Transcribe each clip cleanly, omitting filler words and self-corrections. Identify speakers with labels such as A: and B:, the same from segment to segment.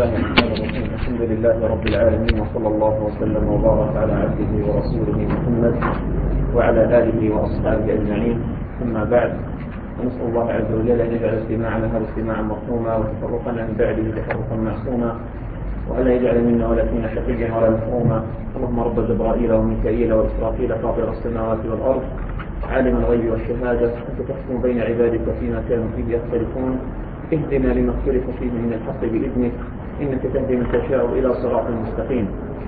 A: الله الرحمن الرحيم. الحمد لله رب العالمين، وصلى الله وسلم وبارك على عبده ورسوله محمد وعلى آله وأصحابه أجمعين. أما بعد، ونسأل الله عز وجل أن يجعل استماعنا هذا استماعا مرحوما، وتفرقنا من بعده تفرقا معصوما، وألا يجعل منا ولا فينا شقيا ولا محروما. اللهم رب جبرائيل وميكائيل وإسرافيل فاطر السماوات والأرض، عالم الغيب والشهادة، أنت تحكم بين عبادك فيما كانوا فيه يختلفون. اهدنا لما اختلف فيه من الحق بإذنك، إنك تهدي من تشاء إلى صراط مستقيم.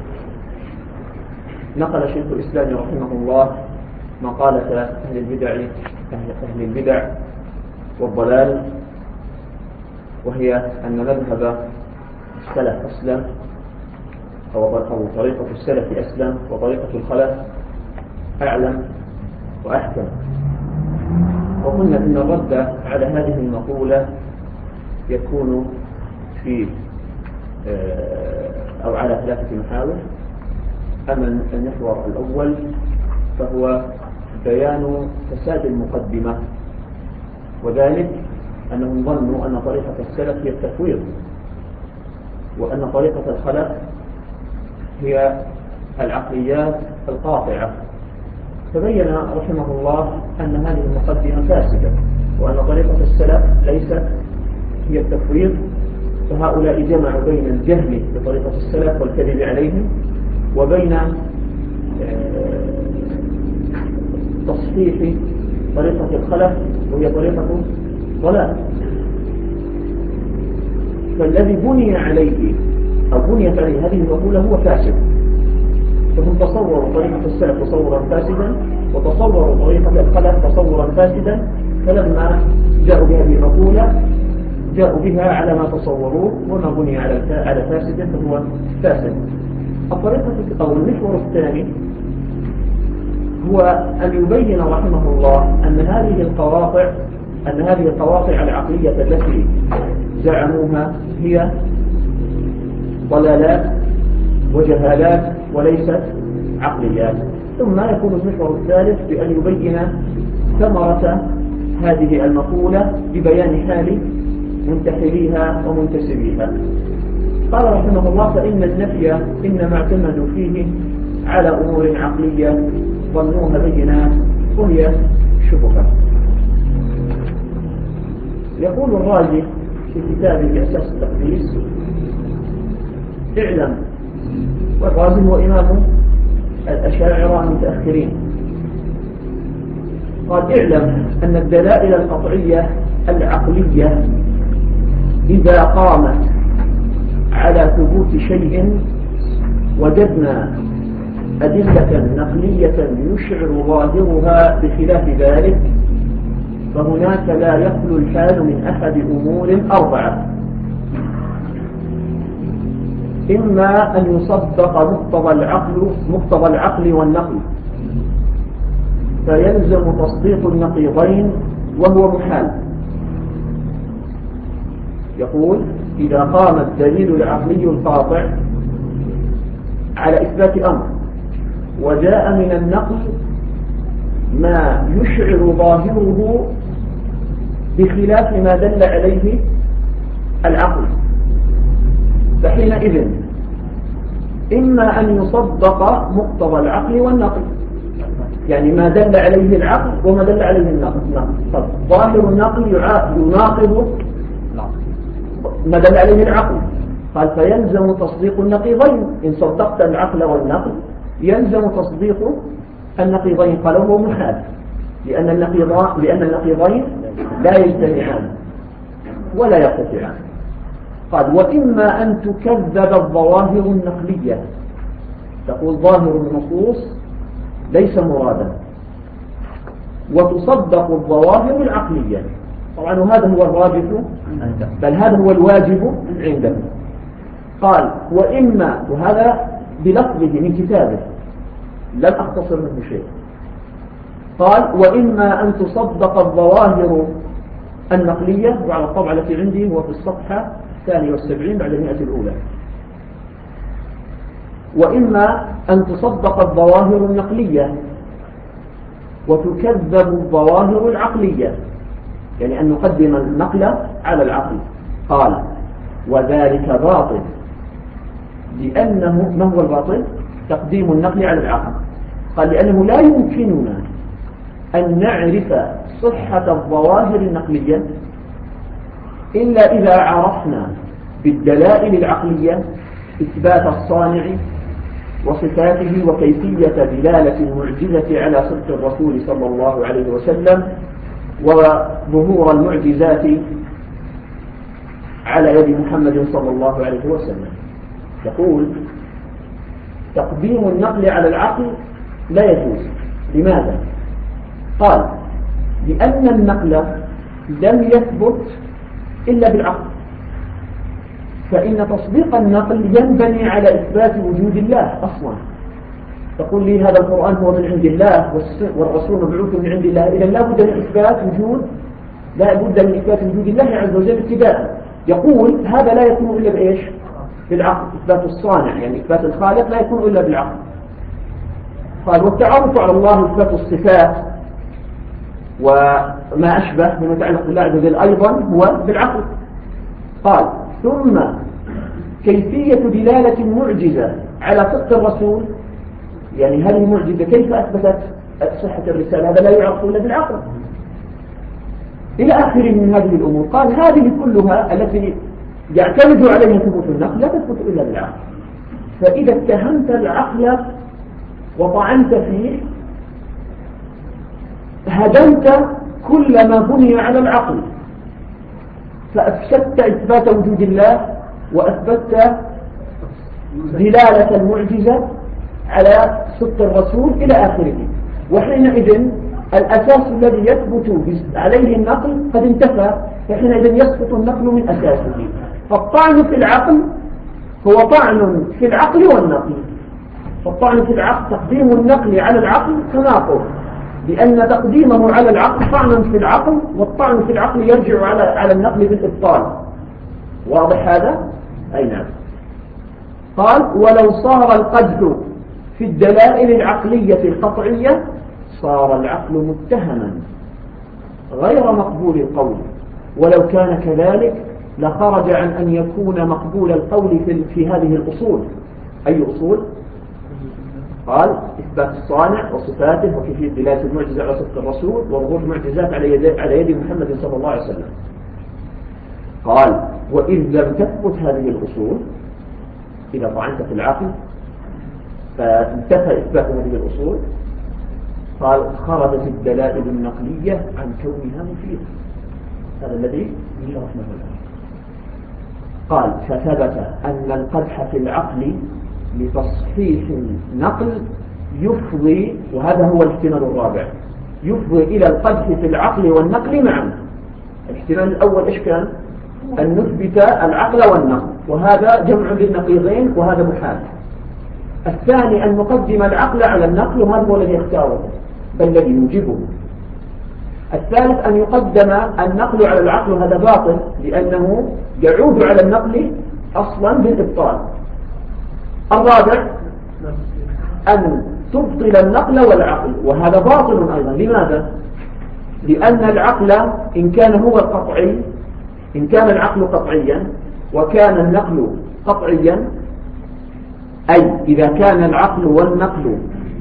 A: نقل شيخ الإسلام رحمه الله مقالة أهل البدع والضلال، وهي أن مذهب السلف أسلم، أو طريقة السلف أسلم، وطريقة الخلف أعلم وأحكم. وقلنا إن الرد على هذه المقولة يكون في أو على ثلاثة محاور. أما المحور الأول فهو بيان فساد المقدمة، وذلك أنهم ظنوا أن طريقة السلف هي التفويض، وأن طريقة الخلف هي العقليات القاطعة. فبين رحمه الله أن هذه المقدمة فاسدة، وأن طريقة السلف ليست هي التفويض. فهؤلاء جمعوا بين الجهل بطريقة السلف والكذب عليهم، وبين تصحيح طريقة الخلف وهي طريقة ضلال. فالذي بني عليه أو بنيت عليه هذه المقولة هو فاسد. فهم تصوروا طريقة السلف تصورا فاسدا، وتصوروا طريقة الخلف تصورا فاسدا، فلما جاءوا بهذه المقولة جاءوا بها على ما تصوروه، وما بني على فاسد فهو فاسد. الطريقة أو المحور الثاني هو أن يبين رحمه الله أن هذه القواطع العقلية التي زعموها هي ضلالات وجهالات وليست عقليات. ثم يكون المحور الثالث بأن يبين ثمرة هذه المقولة ببيان حال منتحليها ومنتسبيها. قال رحمه الله: فإن النفي إنما اعتمدوا فيه على أمور عقلية ظنوها بينات وهي شبهة. يقول الرازي في كتابه أساس التقديس: اعلم، والرازي هو إمام الأشاعرة المتأخرين، قال: اعلم أن الدلائل القطعية العقلية إذا قامت على ثبوت شيء وجدنا أدلة نقلية يشعر ظاهرها بخلاف ذلك، فهناك لا يخلو الحال من أحد أمور أربعة: إما أن يصدق مقتضى العقل والنقل، فيلزم تصديق النقيضين وهو محال. يقول: إذا قام الدليل العقلي القاطع على إثبات أمر، وجاء من النقل ما يشعر ظاهره بخلاف ما دل عليه العقل، فحينئذ إما أن يصدق مقتضى العقل والنقل، يعني ما دل عليه العقل وما دل عليه النقل. ظاهر النقل يناقض ما دل عليه العقل. قال: فيلزم تصديق النقيضين. إن صدقت العقل والنقل يلزم تصديق النقيضين. قال: هو محال، لأن النقيضين لا يجتمعان ولا يقتطعان. قال: وإما أن تكذب الظواهر النقلية، تقول ظاهر النصوص ليس مرادا، وتصدق الظواهر العقلية. طبعا هذا هو الراجح، بل هذا هو الواجب عنده. قال: وإما، وهذا بلفظه من كتابه لم أختصر منه شيء، قال: وإما أن تصدق الظواهر النقلية، وعلى الطبعة التي عندي هو في الصفحة 72 بعد 100 الأولى، وإما أن تصدق الظواهر النقلية وتكذب الظواهر العقلية، يعني أن نقدم النقل على العقل. قال: وذلك باطل، لأنه ما هو الباطل؟ تقديم النقل على العقل. قال لأنه لا يمكننا أن نعرف صحة الظواهر النقلية إلا إذا عرفنا بالدلائل العقلية إثبات الصانع وصفاته وكيفية دلالة المعجزة على صدق الرسول صلى الله عليه وسلم وظهور المعجزات على يد محمد صلى الله عليه وسلم. يقول تقديم النقل على العقل لا يجوز. لماذا؟ قال لأن النقل لم يثبت إلا بالعقل، فإن تصديق النقل ينبني على إثبات وجود الله أصلا. تقول لي هذا القرآن هو من عند الله والرسول مبعوث من عند الله، إذا لا بد من إثبات وجود الله عز وجل ابتداء. يقول هذا لا يكون إلا بإيش؟ بالعقل. إثبات الصانع يعني إثبات الخالق لا يكون إلا بالعقل. قال والتعرف على الله إثبات الصفات وما أشبه بما يتعلق بالله عز وجل أيضا هو بالعقل. قال ثم كيفية دلالة المعجزة على صدق الرسول، يعني هذه المعجزة كيف أثبتت صحة الرسالة؟ هذا لا يعرف إلا بالعقل، إلى آخر من هذه الأمور. قال هذه كلها التي يعتمد عليها ثبوت النقل لا تثبت إلا بالعقل. فإذا اتهمت العقل وطعنت فيه هدمت كل ما بني على العقل، فأفسدت إثبات وجود الله وأثبتت دلالة المعجزة على صدق الرسول إلى آخره. وحينئذ الأساس الذي يثبت عليه النقل قد انتفى، فحينئذ يسقط النقل من أساسه. فالطعن في العقل هو طعن في العقل والنقل. فالطعن في العقل تقديم النقل على العقل تناقض، لأن تقديمه على العقل طعن في العقل، والطعن في العقل يرجع على النقل بالإبطال. واضح هذا؟ أي نعم. قال ولو صار القدح في الدلائل العقلية القطعية صار العقل متهما غير مقبول القول، ولو كان كذلك لخرج عن أن يكون مقبول القول في هذه الأصول. أي أصول؟ قال إثبات الصانع وصفاته وكيفية دلالة المعجزة على صدق الرسول وظهور المعجزات على يد محمد صلى الله عليه وسلم. قال وإذ لم تثبت هذه الأصول، إذا طعنت في العقل فانتفى إثبات هذه الأصول، قال خرجت الدلائل النقلية عن كونها مفيدة. هذا الذي شرحنا الآن. قال فثبت أن القدح في العقل لتصحيح النقل يفضي، وهذا هو الاحتمال الرابع، يفضي إلى القدح في العقل والنقل معا. الاحتمال الأول إيش كان؟ أن نثبت العقل والنقل، وهذا جمع للنقيضين وهذا محال. الثاني أن نقدم العقل على النقل، وهذا هو الذي يختاره بل الذي يوجبه. الثالث أن يقدم النقل على العقل، وهذا باطل لأنه يعود على النقل أصلا بالإبطال. الرابع أن تبطل النقل والعقل، وهذا باطل أيضا. لماذا؟ لأن العقل إن كان هو القطعي، إن كان العقل قطعيا وكان النقل قطعيا، أي إذا كان العقل والنقل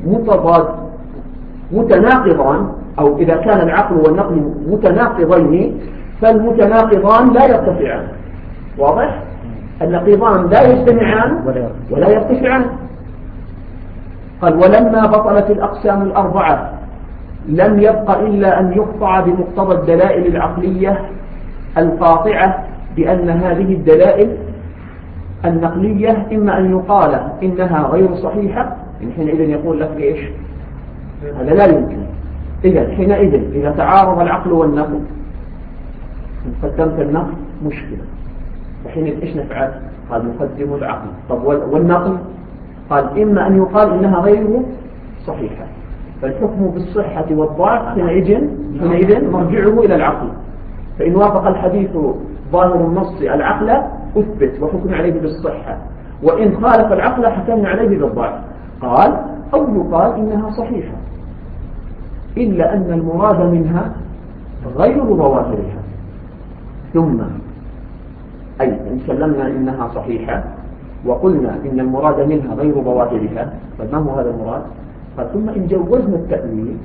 A: متناقضان، أو إذا كان العقل والنقل متناقضين، فالمتناقضان لا يرتفعان. واضح؟ النقيضان لا يجتمعان ولا يرتفعان. قال ولما بطلت الأقسام الأربعة لم يبق إلا أن يقطع بمقتضى الدلائل العقلية القاطعة بأن هذه الدلائل النقلية إما أن يقال إنها غير صحيحة، حينئذ يقول لك إيش؟ هذا لا يمكن. إذا حينئذ إذا تعارض العقل والنقل قدمت النقل مشكلة، وحينئذ إيش نفعل؟ قال نقدم العقل. طب والنقل؟ قال إما أن يقال إنها غير صحيحة، فالحكم بالصحة والضعف حينئذ مرجعه إلى العقل. فإن وافق الحديث ظاهر النص العقل أثبت وحكم عليه بالصحة، وإن خالف العقل حكمنا عليه بالضعف. قال أو يقال إنها صحيحة إلا أن المراد منها غير ظواهرها. ثم أي إن سلمنا إنها صحيحة وقلنا إن المراد منها غير ظواهرها، فما هو هذا المراد؟ قال ثم إن جوزنا التأويل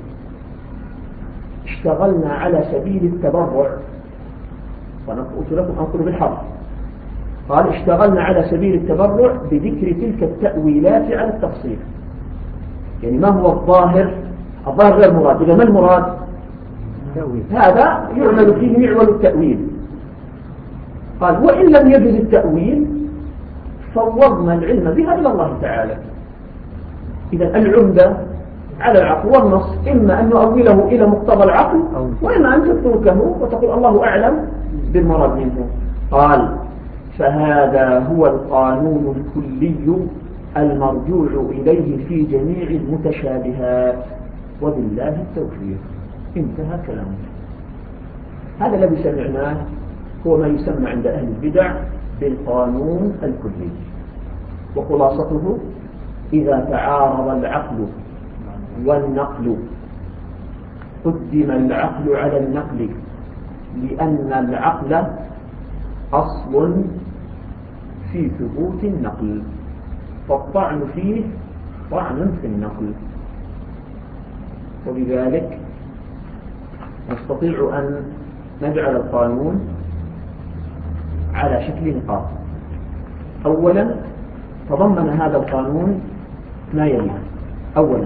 A: اشتغلنا على سبيل التبرع، وقلت لكم أنقل بالحرف، قال اشتغلنا على سبيل التبرع بذكر تلك التأويلات على التفصيل. يعني ما هو الظاهر؟ الظاهر غير مراد. إذا ما المراد؟ هذا يعمل فيه معول التأويل. قال وإن لم يجد التأويل فوضنا العلم بها إلى الله تعالى. إذا العمدة على العقل والنص إما أن نؤوله إلى مقتضى العقل وإما أن تتركه وتقول الله أعلم بالمراد منه. قال فهذا هو القانون الكلي المرجوع إليه في جميع المتشابهات وبالله التوفيق. انتهى كلامه. هذا الذي سمعناه هو ما يسمى عند أهل البدع بالقانون الكلي، وخلاصته إذا تعارض العقل والنقل قدم العقل على النقل، لأن العقل أصل في ثبوت النقل، فالطعن فيه طعن في النقل. وبذلك نستطيع أن نجعل القانون على شكل نقاط. أولا تضمن هذا القانون ما يلي. أولا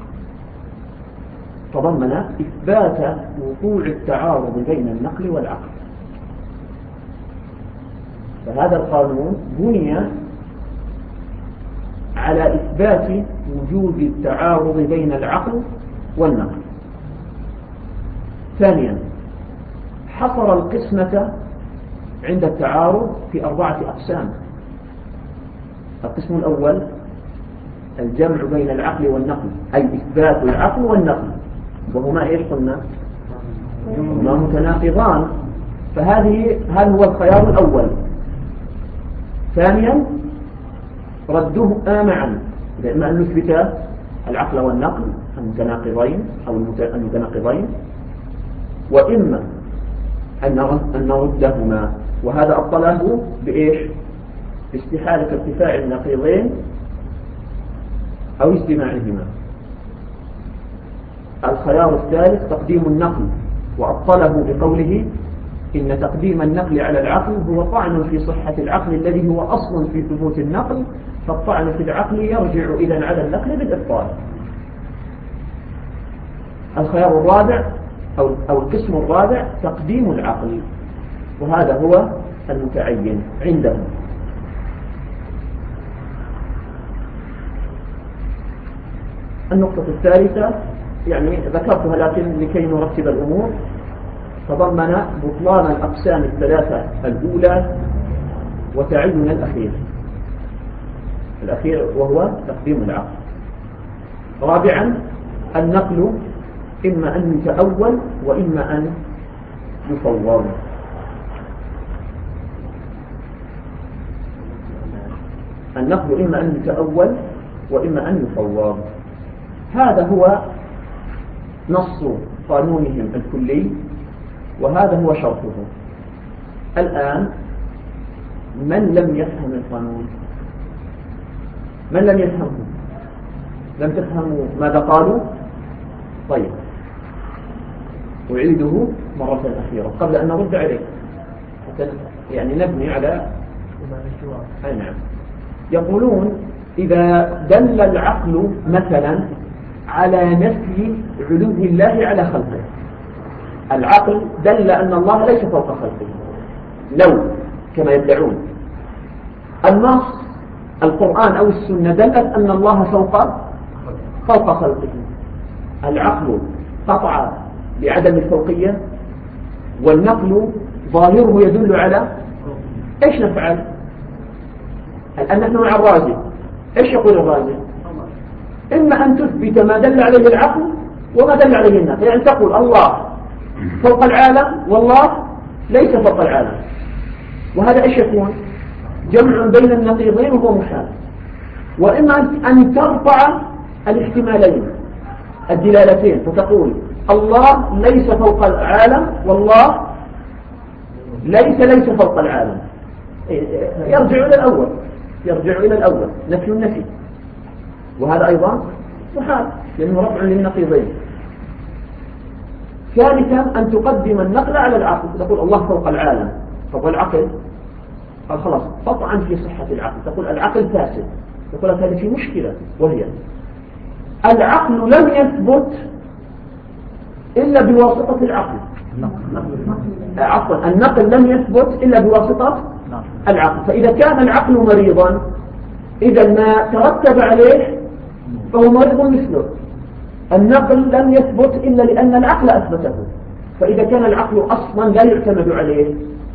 A: تضمن إثبات وقوع التعارض بين النقل والعقل، فهذا القانون بني على إثبات وجود التعارض بين العقل والنقل. ثانيا حصر القسمة عند التعارض في 4 أقسام. القسم الأول الجمع بين العقل والنقل، أي إثبات العقل والنقل، وهما إيش قلنا؟ هما متناقضان، هذا هو الخيار الأول. ثانيا ردهما معا، إما أن نثبت العقل والنقل المتناقضين أو المتناقضين، وإما أن نردهما، وهذا أبطله بإيش؟ باستحالة ارتفاع النقيضين أو اجتماعهما. الخيار الثالث تقديم النقل، وأبطله بقوله إن تقديم النقل على العقل هو طعن في صحة العقل الذي هو أصل في ثبوت النقل، فالطعن في العقل يرجع إذن على النقل بالإبطال. الخيار الرابع أو القسم الرابع تقديم العقل، وهذا هو المتعين عندهم. النقطة الثالثة يعني ذكرتها لكن لكي نرتب الأمور، تضمن بطلان الأقسام الثلاثة الأولى وتعين الأخير وهو تقديم العقل. رابعا النقل إما أن يتأول وإما أن يفوض. النقل إما أن يتأول وإما أن يفوض. هذا هو نص قانونهم الكلي، وهذا هو شرطه. الآن من لم يفهم القانون؟ من لم يفهمه؟ لم تفهموا ماذا قالوا؟ طيب أعيده مرة أخيرة قبل أن نرد عليه حتى يعني نبني على أي نعم. يقولون إذا دل العقل مثلا على نفي علو الله على خلقه، العقل دل أن الله ليس فوق خلقه لو كما يدعون، النص القرآن أو السنة دلت أن الله فوق خلقه، العقل قطع بعدم الفوقية والنقل ظاهره يدل على إيش نفعل؟ الآن نحن مع الرازي، إيش يقول الرازي؟ إما أن تثبت ما دل عليه العقل وما دل عليه النقل، يعني تقول الله فوق العالم والله ليس فوق العالم، وهذا إيش يكون؟ جمع بين النقيضين وهو محال. وإما أن ترفع الاحتمالين الدلالتين فتقول الله ليس فوق العالم والله ليس فوق العالم، يرجع إلى الأول نفي النفي، وهذا أيضا محال لأنه رفع للنقيضين. ثالثا أن تقدم النقل على العقل، تقول الله فوق العالم، طب والعقل؟ قال خلاص قطعا في صحة العقل، تقول العقل فاسد، يقول هذه في مشكلة، وهي العقل لم يثبت إلا بواسطة العقل. عفوا، النقل لم يثبت إلا بواسطة العقل، فإذا كان العقل مريضا إذا ما ترتب عليه فهو مريض مثله. النقل لم يثبت إلا لأن العقل أثبته، فإذا كان العقل أصلا لا يعتمد عليه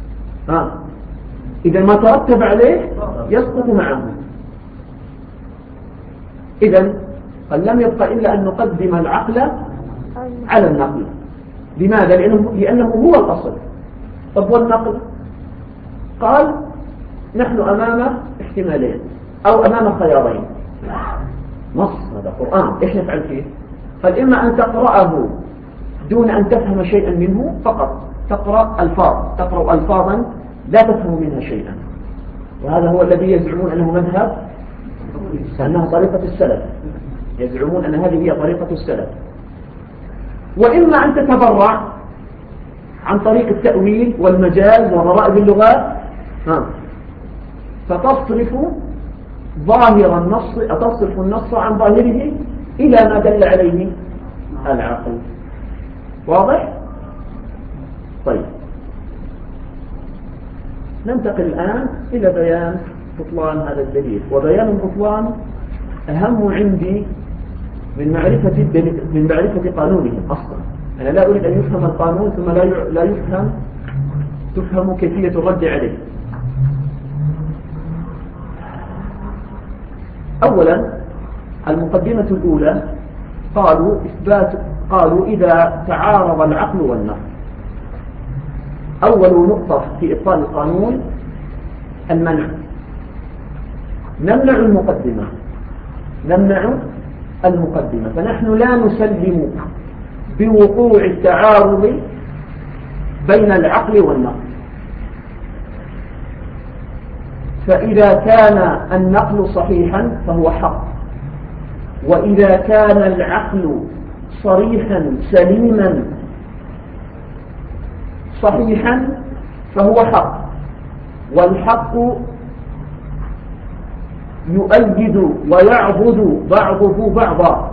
A: إذا ما ترتب عليه يسقط معه. إذا قال لم يبقى إلا أن نقدم العقل على النقل. لماذا؟ لأنه هو الأصل. طب والنقل؟ قال نحن أمام احتمالين أو أمام خيارين. نص هذا قرآن، إيش نفعل فيه؟ قال إما أن تقرأه دون أن تفهم شيئا منه فقط، تقرأ ألفاظا لا تفهم منها شيئا، وهذا هو الذي يزعمون أنه مذهب، أنها طريقة السلف، يزعمون أن هذه هي طريقة السلف. وإما أن تتبرع عن طريق التأويل والمجاز وغرائب اللغات فتصرف ظاهر النص، تصرف النص عن ظاهره إلى ما دل عليه العقل. واضح؟ طيب ننتقل الآن إلى بيان بطلان هذا الدليل. وبيان البطلان أهم عندي من معرفة قانونه أصلا. أنا لا أريد أن يفهم القانون ثم لا تفهم كيفية الرد عليه. أولا المقدمة الأولى قالوا إذا تعارض العقل والنقل. أول نقطة في إبطال القانون المنع. نمنع المقدمة، فنحن لا نسلم بوقوع التعارض بين العقل والنقل. فإذا كان النقل صحيحا فهو حق، وإذا كان العقل صريحا سليما صحيحا فهو حق، والحق يؤيد ويعضد بعضه بعضا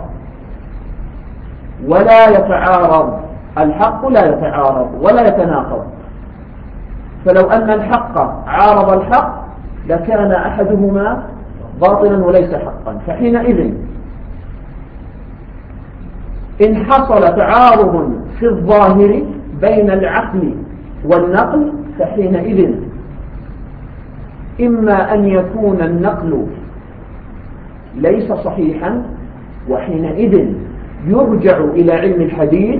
A: ولا يتعارض. الحق لا يتعارض ولا يتناقض، فلو أن الحق عارض الحق لكان أحدهما باطلا وليس حقا. فحينئذ إن حصل تعارض في الظاهر بين العقل والنقل فحينئذ إما أن يكون النقل ليس صحيحا، وحينئذ يرجع إلى علم الحديث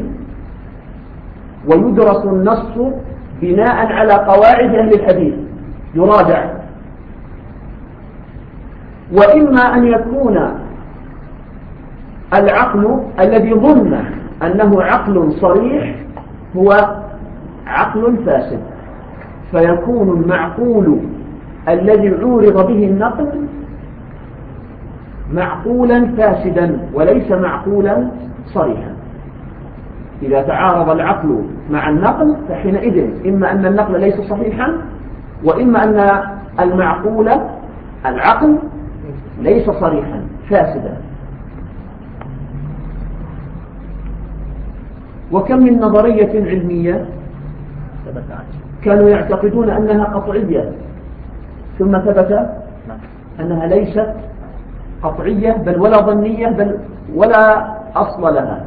A: ويدرس النص بناء على قواعد أهل الحديث يراجع. وإما أن يكون العقل الذي ظن أنه عقل صريح هو عقل فاسد، فيكون المعقول الذي عورض به النقل معقولا فاسدا وليس معقولا صريحا. إذا تعارض العقل مع النقل فحينئذ إما أن النقل ليس صحيحا، وإما أن العقل ليس صريحا فاسدا. وكم من نظرية علمية كانوا يعتقدون أنها قطعية ثم ثبت أنها ليست قطعية بل ولا ظنية بل ولا أصل لها.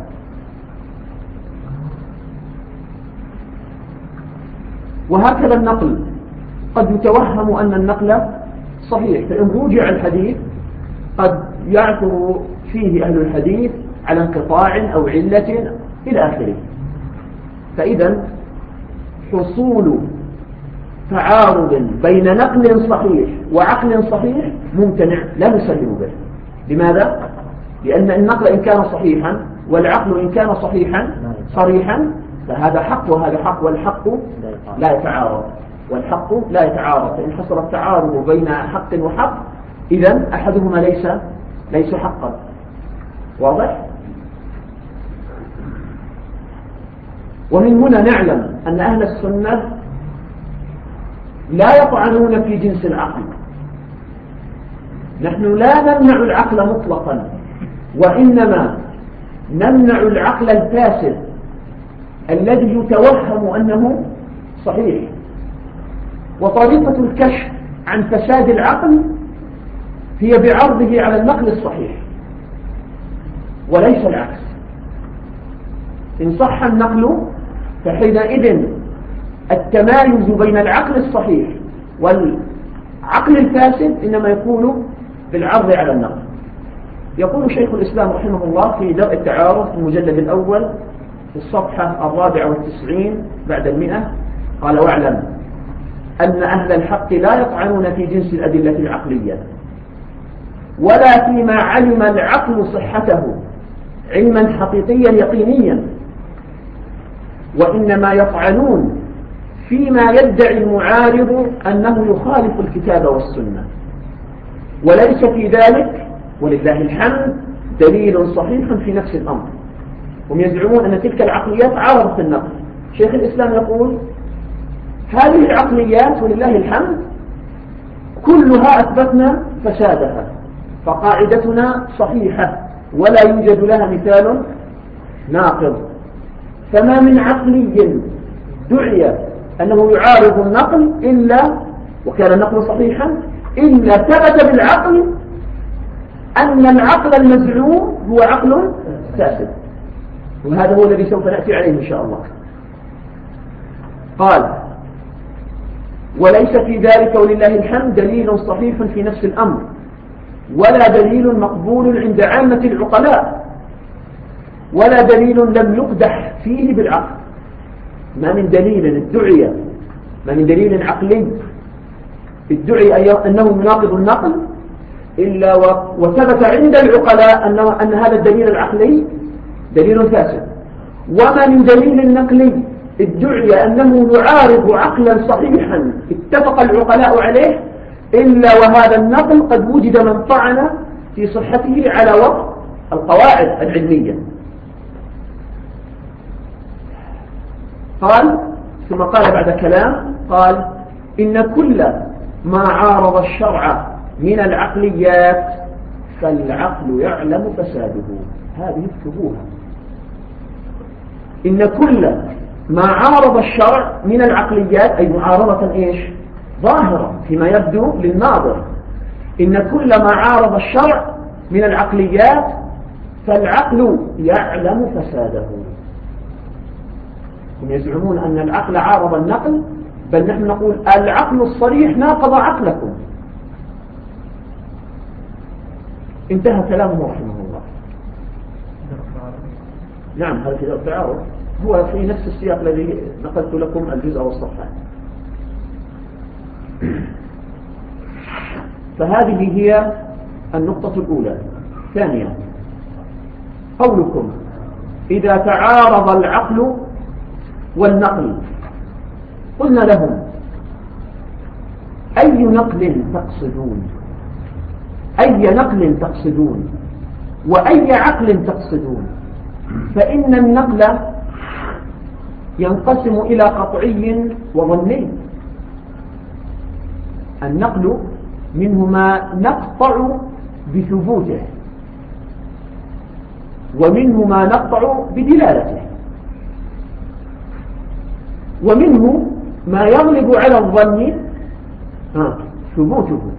A: وهكذا النقل قد يتوهم أن النقل صحيح، فإن رجع الحديث قد يعثر فيه أهل الحديث على انقطاع أو علة إلى آخره. فإذا حصول تعارض بين نقل صحيح وعقل صحيح ممتنع لا نسلم به. لماذا؟ لأن النقل إن كان صحيحا والعقل إن كان صحيحا صريحا فهذا حق وهذا حق، والحق لا يتعارض. والحق لا يتعارض، فإن حصل التعارض بين حق وحق إذن أحدهما ليس حقا. واضح؟ ومن هنا نعلم أن أهل السنة لا يطعنون في جنس العقل. نحن لا نمنع العقل مطلقا، وإنما نمنع العقل الفاسد الذي يتوهم أنه صحيح. وطريقة الكشف عن فساد العقل هي بعرضه على النقل الصحيح وليس العكس. إن صح النقل فحينئذ التمايز بين العقل الصحيح والعقل الفاسد إنما يكون بالعرض على النقل. يقول شيخ الإسلام رحمه الله في درء التعارض في المجلد الأول في الصفحة 94 بعد 100 قال: واعلم أن أهل الحق لا يطعنون في جنس الأدلة العقلية ولا فيما علم العقل صحته علما حقيقيا يقينيا، وإنما يطعنون فيما يدعي المعارض أنه يخالف الكتاب والسنة، وليس في ذلك ولله الحمد دليل صحيح في نفس الأمر. هم يزعمون أن تلك العقليات عارضة النقل. شيخ الإسلام يقول: هذه العقليات ولله الحمد كلها أثبتنا فسادها، فقاعدتنا صحيحة ولا يوجد لها مثال ناقض. فما من عقلي دعي أنه يعارض النقل إلا وكان النقل صحيحا إلا ثبت بالعقل أن العقل المزعوم هو عقل فاسد، وهذا هو الذي سوف نأتي عليه إن شاء الله. قال: وليس في ذلك ولله الحمد دليل صحيح في نفس الأمر ولا دليل مقبول عند عامة العقلاء ولا دليل لم يقدح فيه بالعقل. ما من دليل ادعي، ما من دليل عقلي ادعي أنه يناقض النقل إلا وثبت عند العقلاء أن هذا الدليل العقلي دليل فاسد، وما من دليل نقلي ادعي أنه يعارض عقلا صحيحا اتفق العقلاء عليه إلا وهذا النقل قد وجد من طعن في صحته على وفق القواعد العلمية. قال ثم قال بعد كلام قال: إن كل ما عارض الشرع من العقليات فالعقل يعلم فساده. هذه اكتبوها. إن كل ما عارض الشرع من العقليات أي معارضة إيش؟ ظاهرة فيما يبدو للناظر. إن كل ما عارض الشرع من العقليات فالعقل يعلم فساده. هم يزعمون أن العقل عارض النقل، بل نحن نقول العقل الصريح ناقض عقلكم. انتهى كلامه رحمه الله. نعم، هذا في التعارض هو في نفس السياق الذي نقلت لكم الجزء والصفحة. فهذه هي النقطة الأولى. ثانيا، قولكم إذا تعارض العقل والنقل، قلنا لهم: أي نقل تقصدون؟ أي نقل تقصدون؟ وأي عقل تقصدون؟ فإن النقل ينقسم إلى قطعي وظني. النقل منه ما نقطع بثبوته، ومنه ما نقطع بدلالته، ومنه ما يغلب على الظن ثبوته.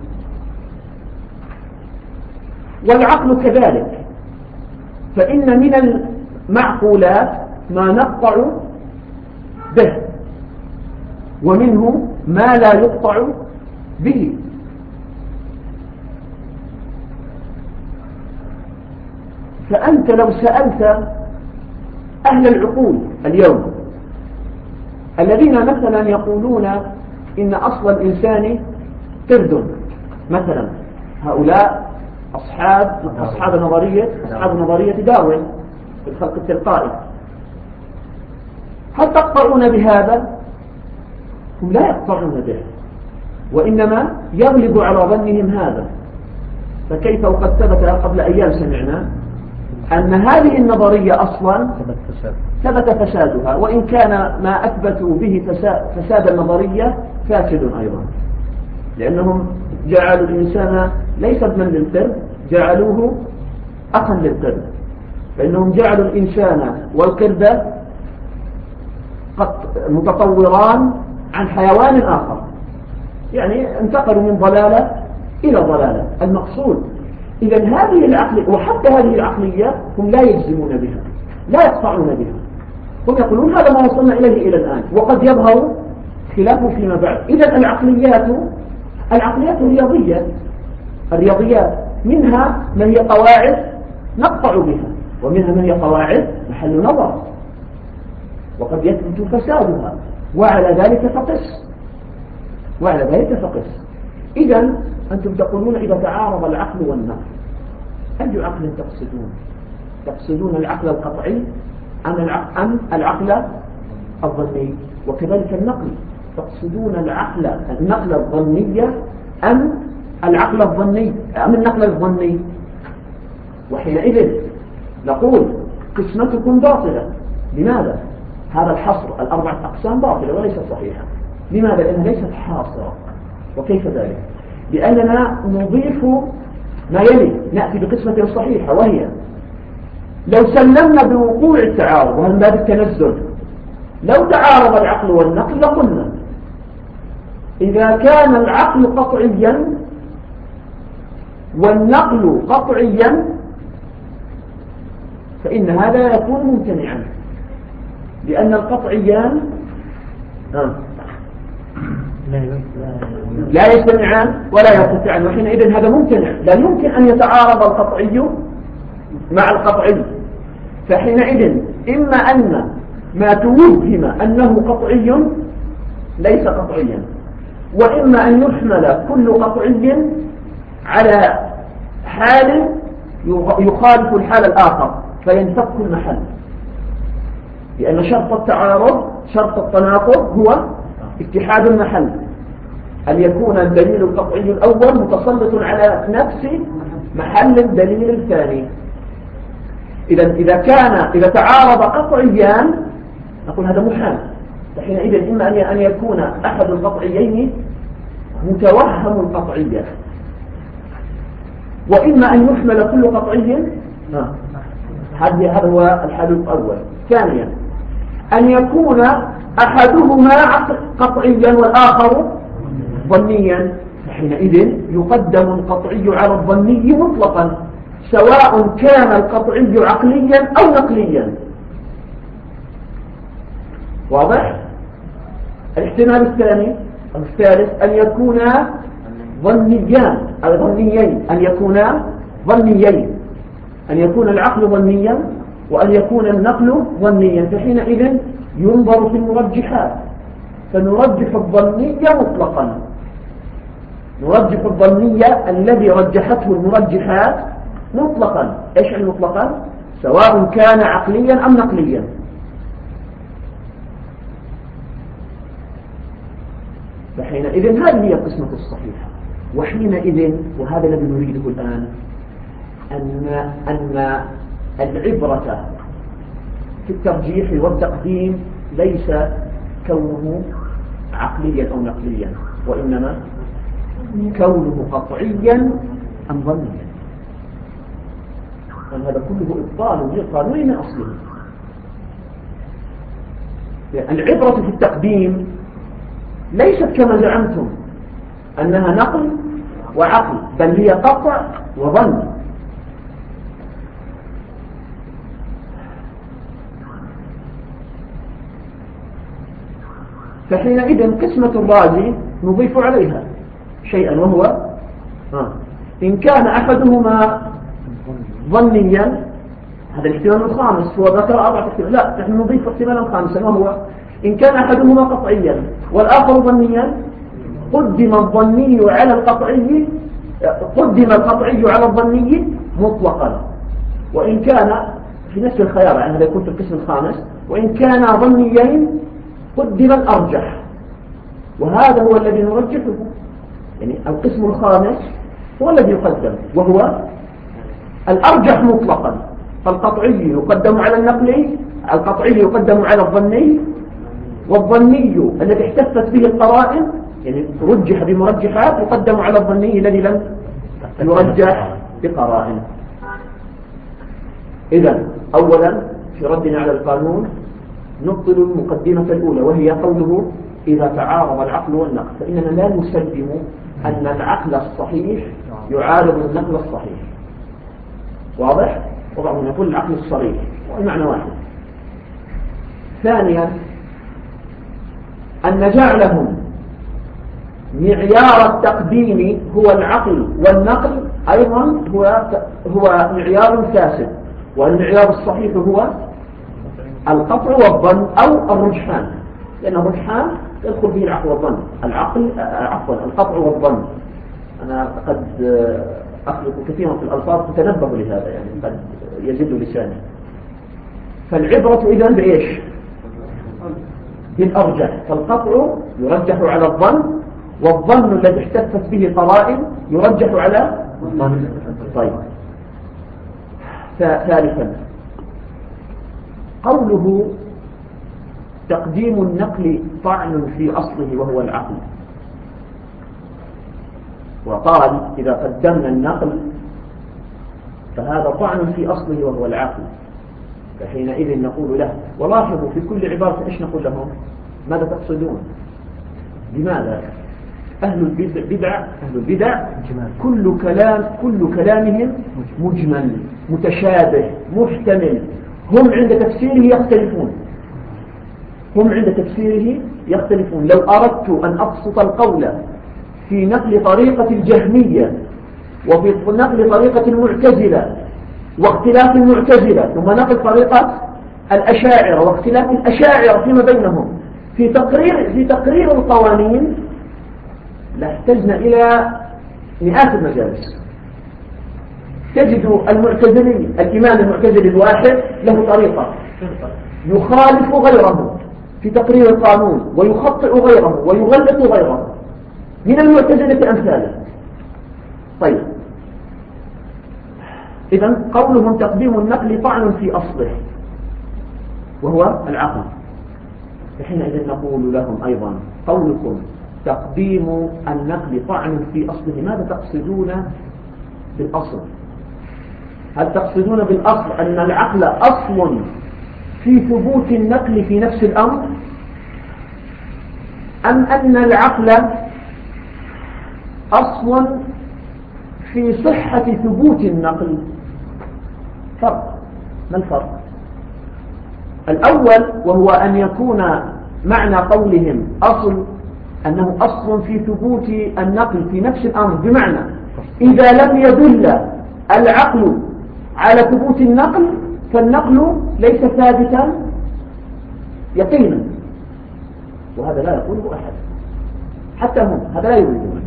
A: والعقل كذلك، فإن من المعقولات ما نقطع به، ومنه ما لا يقطع به. فأنت لو سألت أهل العقول اليوم الذين مثلا يقولون إن أصل الإنسان قرد مثلا، هؤلاء أصحاب نظرية داروين في الخلق التلقائي، هل تقطعون بهذا هم لا يقطعون به، وإنما يغلب على ظنهم هذا. فكيف وقد ثبت قبل أيام سمعنا أن هذه النظرية أصلا ثبت فسادها، وإن كان ما أثبتوا به فساد النظرية فاسد أيضا، لأنهم جعلوا الإنسان ليس ابنا للقرد، جعلوه أخا للقرد، فإنهم جعلوا الإنسان والقرد متطوران عن حيوان آخر، يعني انتقلوا من ضلالة إلى ضلالة. المقصود إذا هذه العقلية، وحتى هذه العقلية هم لا يجزمون بها، لا يقطعون بها، هم يقولون هذا ما وصلنا إليه إلى الآن، وقد يظهر خلافه فيما بعد. إذا العقليات الرياضية، الرياضيات منها ما هي قواعد نقطع بها، ومنها ما هي قواعد محل نظر وقد يثبت فسادها، وعلى ذلك فقس. إذا أنتم تقولون إذا تعارض العقل والنقل، أي عقل تقصدون؟ تقصدون العقل القطعي أم العقل الظني؟ وكذلك النقل، تقصدون النقل الظنية أم العقل الظني أم النقل الظني؟ وحينئذ نقول قسمتكم باطلة. لماذا؟ هذا الحصر الأربعة أقسام باطلة وليست صحيحة. لماذا؟ لأنها ليست حاصرة. وكيف ذلك؟ لأننا نضيف ما يلي، نأتي بقسمة صحيحة، وهي لو سلمنا بوقوع التعارض، وهذا من باب التنزل، لو تعارض العقل والنقل لقلنا إذا كان العقل قطعيا والنقل قطعيا فإن هذا يكون ممتنعا، لأن القطعيان لا يجتمعان ولا يرتفعان، وحينئذ هذا ممتنع، لا يمكن أن يتعارض القطعي مع القطعي. فحينئذ إما أن ما توهم أنه قطعي ليس قطعيا، وإما أن يحمل كل قطعي على حال يخالف الحال الآخر فينفك المحل، لأن شرط التعارض، شرط التناقض هو اتحاد المحل، أن يكون الدليل القطعي الأول متسلط على نفس محل الدليل الثاني. إذا تعارض قطعيان نقول هذا محال، فحينئذ إما أن يكون أحد القطعيين متوهم القطعية، وإما أن يحمل كل قطعي. هذا هو الحال الأول. ثانيا أن يكون أحدهما قطعيا والآخر ظنيا، فحينئذ يقدم القطعي على الظني مطلقا، سواء كان القطعي عقليا أو نقليا. واضح؟ الاحتمال الثاني أو الثالث أن يكونا ظنيان أو ظنيين، أن يكون العقل ظنيا وأن يكون النقل ظنيا، فحينئذ ينظر في المرجحات، فنرجح الظنية مطلقا، نرجح الظنية الذي رجحته المرجحات مطلقا. إيش يعني مطلقا؟ سواء كان عقليا أم نقليا. فحينئذ هذه هي القسمة الصحيحة. وحينئذ، وهذا الذي نريده الآن، أن العبرة في الترجيح والتقديم ليس كونه عقليا أو نقليا، وإنما كونه قطعيا أم ظنيا. هذا كله إبطال للقانون من أصله. العبرة في التقديم ليست كما زعمتم أنها نقل وعقل، بل هي قطع وظن. فحينئذ قسمة الرازي نضيف عليها شيئا، وهو إن كان أحدهما ظنيا، هذا الاحتمال الخامس، هو ذكر 4 احتمال، لا نحن نضيف احتمالا خامسا، وهو إن كان أحدهما قطعيا والآخر ظنيا قدم الظني على القطعي، قدم القطعي على الظني مطلقا، وإن كان في نفس الخيار، يعني هذا يكون في القسم الخامس، وإن كان ظنيين قدم الأرجح. وهذا هو الذي نرجحه. يعني القسم الخامس هو الذي يقدم، وهو الأرجح مطلقا. فالقطعي يقدم على النقلي، القطعي يقدم على الظني، والظني الذي احتفت به القرائن يعني رجح بمرجحات يقدم على الظني الذي لم يرجح بقرائن. إذن أولا في ردنا على القانون نبطل المقدمة الأولى، وهي قوله إذا تعارض العقل والنقل، فإننا لا نسلم أن العقل الصحيح يعارض النقل الصحيح. واضح؟ طبعا نقول العقل الصريح والمعنى واحد. ثانيا أن جعلهم معيار التقديم هو العقل والنقل أيضا هو معيار فاسد، والمعيار الصحيح هو القطع والظن أو الرجحان، لأن الرجحان يدخل فيه العقل والظن. القطع والظن. أنا قد أخلق كثيرا في الألفاظ تتنبه لهذا، يعني قد يزل لساني. فالعبرة إذن بإيش؟ بالأرجح. فالقطع يرجح على الظن، والظن الذي احتفت به قرائن يرجح على الظن. طيب. ثالثا قوله تقديم النقل طعن في أصله وهو العقل، وقال إذا قدمنا النقل فهذا طعن في أصله وهو العقل، فحينئذ نقول له. ولاحظوا في كل عبارة إيش نقول لهم؟ ماذا تقصدون؟ لماذا؟ أهل البدع كل كلامهم مجمل متشابه محتمل، هم عند تفسيره يختلفون. لو أردت أن أبسط القول في نقل طريقة الجهمية وفي نقل طريقة المعتزلة واختلاف المعتزلة، ثم نقل طريقة الأشاعرة واختلاف الأشاعرة فيما بينهم في تقرير القوانين، لاحتجنا إلى مئات المجالس. تجد الإمام المعتزلي الواحد له طريقة يخالف غيره في تقرير القانون ويخطئ غيره ويغلط غيره من المعتزلة أمثاله. طيب، إذن قولهم تقديم النقل طعن في أصله وهو العقل، فحينئذ نقول لهم أيضا قولكم تقديم النقل طعن في أصله، ماذا تقصدون بالأصل؟ هل تقصدون بالأصل أن العقل أصل في ثبوت النقل في نفس الأمر، أم أن العقل أصل في صحة ثبوت النقل؟ فرق. ما الفرق؟ الأول وهو أن يكون معنى قولهم أنه أصل في ثبوت النقل في نفس الأمر، بمعنى إذا لم يدل العقل على ثبوت النقل فالنقل ليس ثابتا يقينا، وهذا لا يقوله أحد حتى هم، هذا لا يريدون.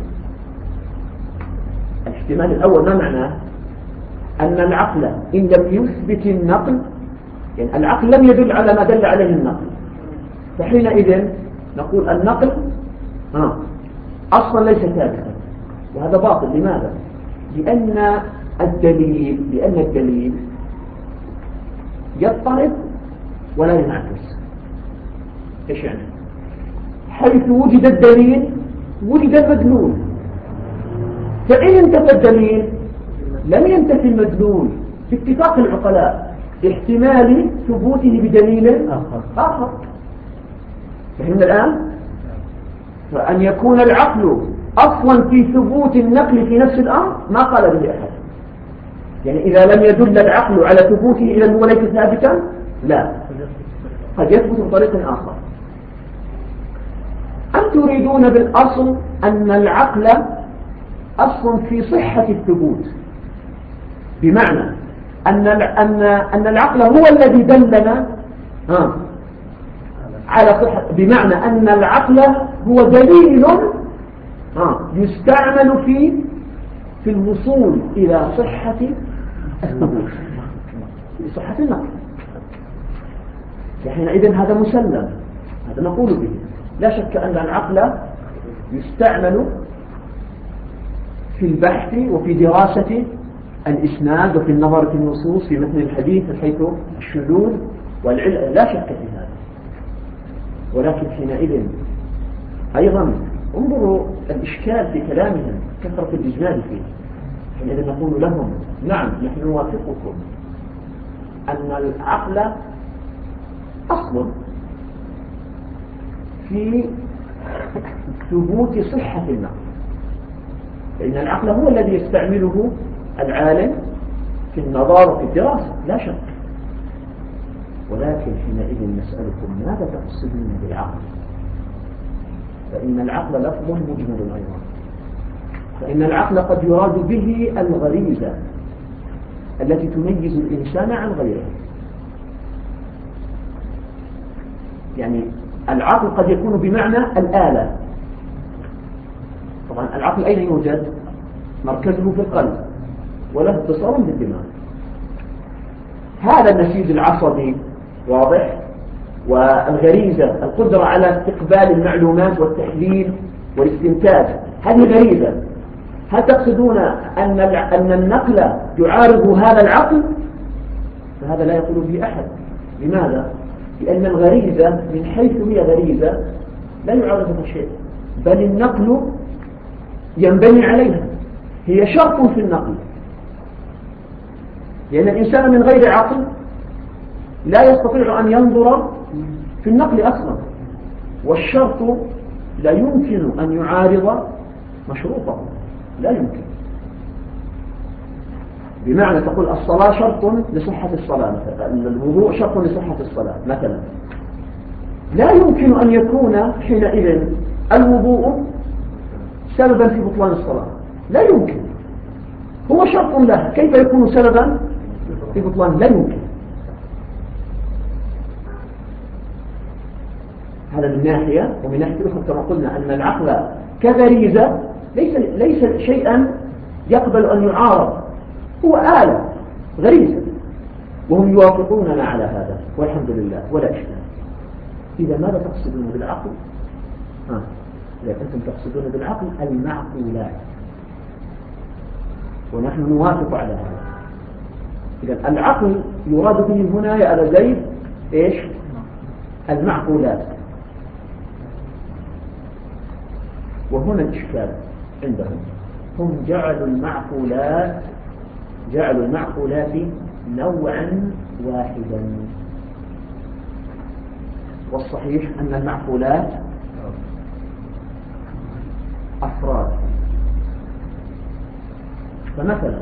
A: الاحتمال الأول ما معناه؟ أن العقل إن لم يثبت النقل، يعني العقل لم يدل على ما دل عليه النقل، فحينئذ نقول النقل أصلا ليس ثابتا، وهذا باطل. لماذا؟ لأن الدليل يضطرب ولا ينعكس. إيش يعني؟ حيث وجد الدليل وجد المدلول، فإن انتفى الدليل لم ينتفي المدلول باتفاق العقلاء احتمال ثبوته بدليل آخر. فهمنا الآن؟ فأن يكون العقل أصلا في ثبوت النقل في نفس الأمر ما قال به أحد. يعني إذا لم يدل العقل على ثبوته إذا هو ليس ثابتا؟ لا، قد يثبت بطريق آخر. أم تريدون بالأصل أن العقل أصل في صحة الثبوت، بمعنى أن العقل هو الذي دلنا على صحة، بمعنى أن العقل هو دليل يستعمل في الوصول إلى صحة الثبوت، صحة النقل. حينئذ هذا مسلم، هذا نقول به لا شك أن العقل يستعمل في البحث وفي دراسة الإسناد وفي النظر في النصوص في متن الحديث من حيث الشذوذ والعلة، لا شك في هذا. ولكن حينئذ أيضا انظروا الإشكال في كلامهم، كثرة الإجمال فيه. حينئذ نقول لهم نعم نحن نوافقكم أن العقل أصل في ثبوت صحة النقل، فإن العقل هو الذي يستعمله العالم في النظر وفي الدراسة لا شك. ولكن حينئذ نسألكم ماذا تقصدون بالعقل؟ فإن العقل لفظ مجمل أيضا، فإن العقل قد يراد به الغريزة التي تميز الإنسان عن غيره. يعني العقل قد يكون بمعنى الآلة. طبعا العقل أين يوجد؟ مركزه في القلب وله اتصال بالدماغ. هذا النسيج العصبي واضح، والغريزة القدرة على استقبال المعلومات والتحليل والاستنتاج، هذه غريزة. هل تقصدون أن النقل يعارض هذا العقل؟ فهذا لا يقول به أحد. لماذا؟ لأن الغريزة من حيث هي غريزة لا يعارضها شيء، بل النقل ينبني عليها، هي شرط في النقل. لأن الإنسان من غير عقل لا يستطيع أن ينظر في النقل أصلا، والشرط لا يمكن أن يعارض مشروطه، لا يمكن. بمعنى تقول الصلاة شرط لصحة الصلاة مثلا، الوضوء شرط لصحة الصلاة مثلا، لا يمكن أن يكون حينئذ الوضوء سببا في بطلان الصلاة، لا يمكن. هو شرط له، كيف يكون سببا في بطلان؟ لا يمكن. هذا من ناحية، ومن ناحية أخرى كما قلنا أن العقل كغريزة ليس شيئا يقبل أن يعارض، هو آلة غريزة، وهم يوافقوننا على هذا والحمد لله ولا إشكال. إذا ماذا تقصدون بالعقل؟ إذا أنتم تقصدون بالعقل المعقولات، ونحن نوافق على هذا. إذا العقل يراد به هنا يا أبا زيد إيش؟ المعقولات. وهنا الإشكال عندهم، هم جعلوا المعقولات نوعا واحدا، والصحيح أن المعقولات أفراد. فمثلا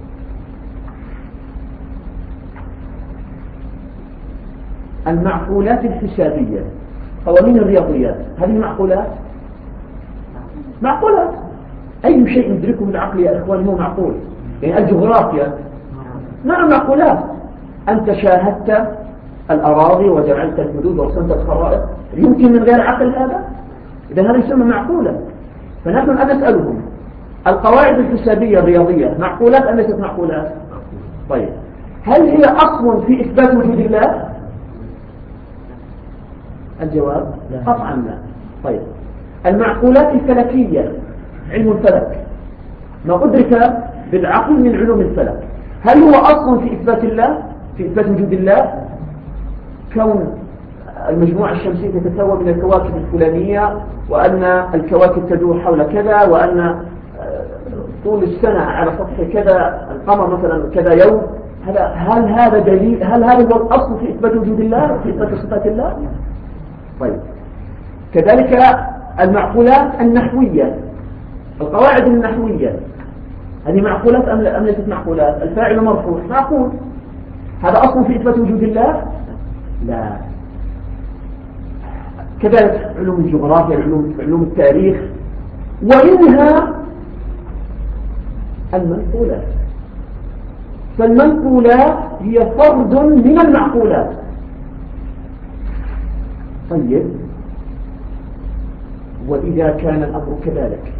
A: المعقولات الحسابية، قوانين الرياضيات، هذه معقولات؟ معقولات. أي شيء يدركه العقل يا إخوان هو معقول. يعني الجغرافيا نعم معقولات. أنت شاهدت الأراضي وجعلت الحدود ورسمت الخرائط، يمكن من غير عقل هذا؟ إذا هذا يسمى معقولا. فنحن الآن نسألهم القواعد الحسابية الرياضية معقولات أم ليست معقولات؟ طيب هل هي أصل في إثبات وجود الله؟ الجواب قطعا لا. طيب المعقولات الفلكية، علم الفلك، ما أدرك بالعقل من علوم الفلك، هل هو أصل في إثبات الله، في إثبات وجود الله؟ كون المجموعة الشمسية تتكون من الكواكب الفلانية، وأن الكواكب تدور حول كذا، وأن طول السنة على سطح كذا، القمر مثلا كذا يوم. هل هذا دليل؟ هل هذا هو الأصل في إثبات وجود الله، في إثبات صفات الله؟ طيب كذلك المعقولات النحوية، القواعد النحوية، هذه معقولات أم ليست معقولات؟ الفاعل مرفوع معقول، هذا أصل في إثبات وجود الله؟ لا. كذلك علوم الجغرافيا، علوم التاريخ، ومنها المنقولات. فالمنقولات هي فرد من المعقولات. طيب وإذا كان الأمر كذلك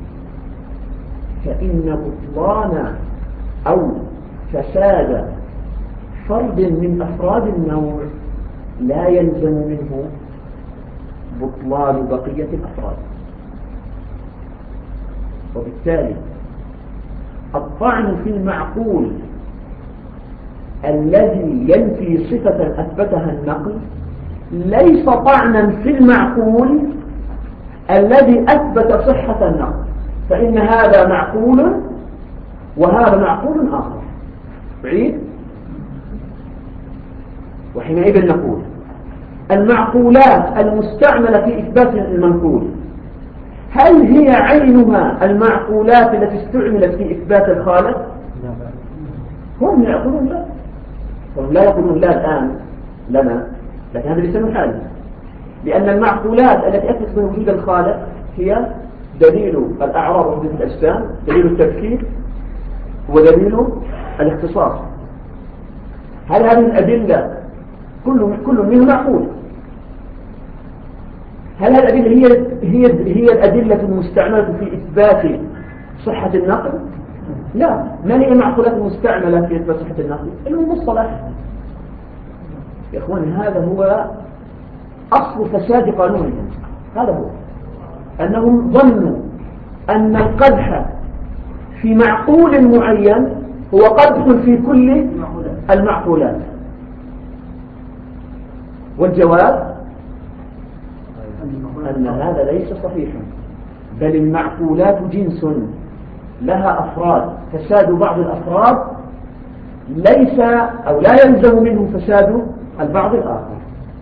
A: فإن بطلان أو فساد فرد من أفراد النوع لا يلزم منه بطلان بقية الأفراد. وبالتالي الطعن في المعقول الذي ينفي صفة أثبتها النقل ليس طعنا في المعقول الذي أثبت صحة النقل، فإن هذا معقول وهذا معقول آخر. بعيد. وحينئذ نقول المعقولات المستعملة في إثبات المنقول هل هي عينها المعقولات التي استعملت في إثبات الخالق؟ هم يقولون لا، هم لا يقولون لا الآن لنا، لكن هذا لسان حالي، لأن المعقولات التي أثبت وجود الخالق هي دليل الأعراض وحدة الأجسام، دليل التفكير، ودليل الاختصاص. هل هذه الأدلة كل منها معقول؟ هل هذه الأدلة هي الأدلة المستعملة في إثبات صحة النقل؟ لا. ما هي المعقولات المستعملة في إثبات صحة النقل؟ المصطلح. يا إخوان هذا هو أصل فساد قانونهم. هذا هو أنهم ظنوا أن القدح في معقول معين هو قدح في كل المعقولات، والجواب أن هذا ليس صحيحا، بل المعقولات جنس لها أفراد، فساد بعض الأفراد ليس أو لا يلزم منه فساد البعض الآخر.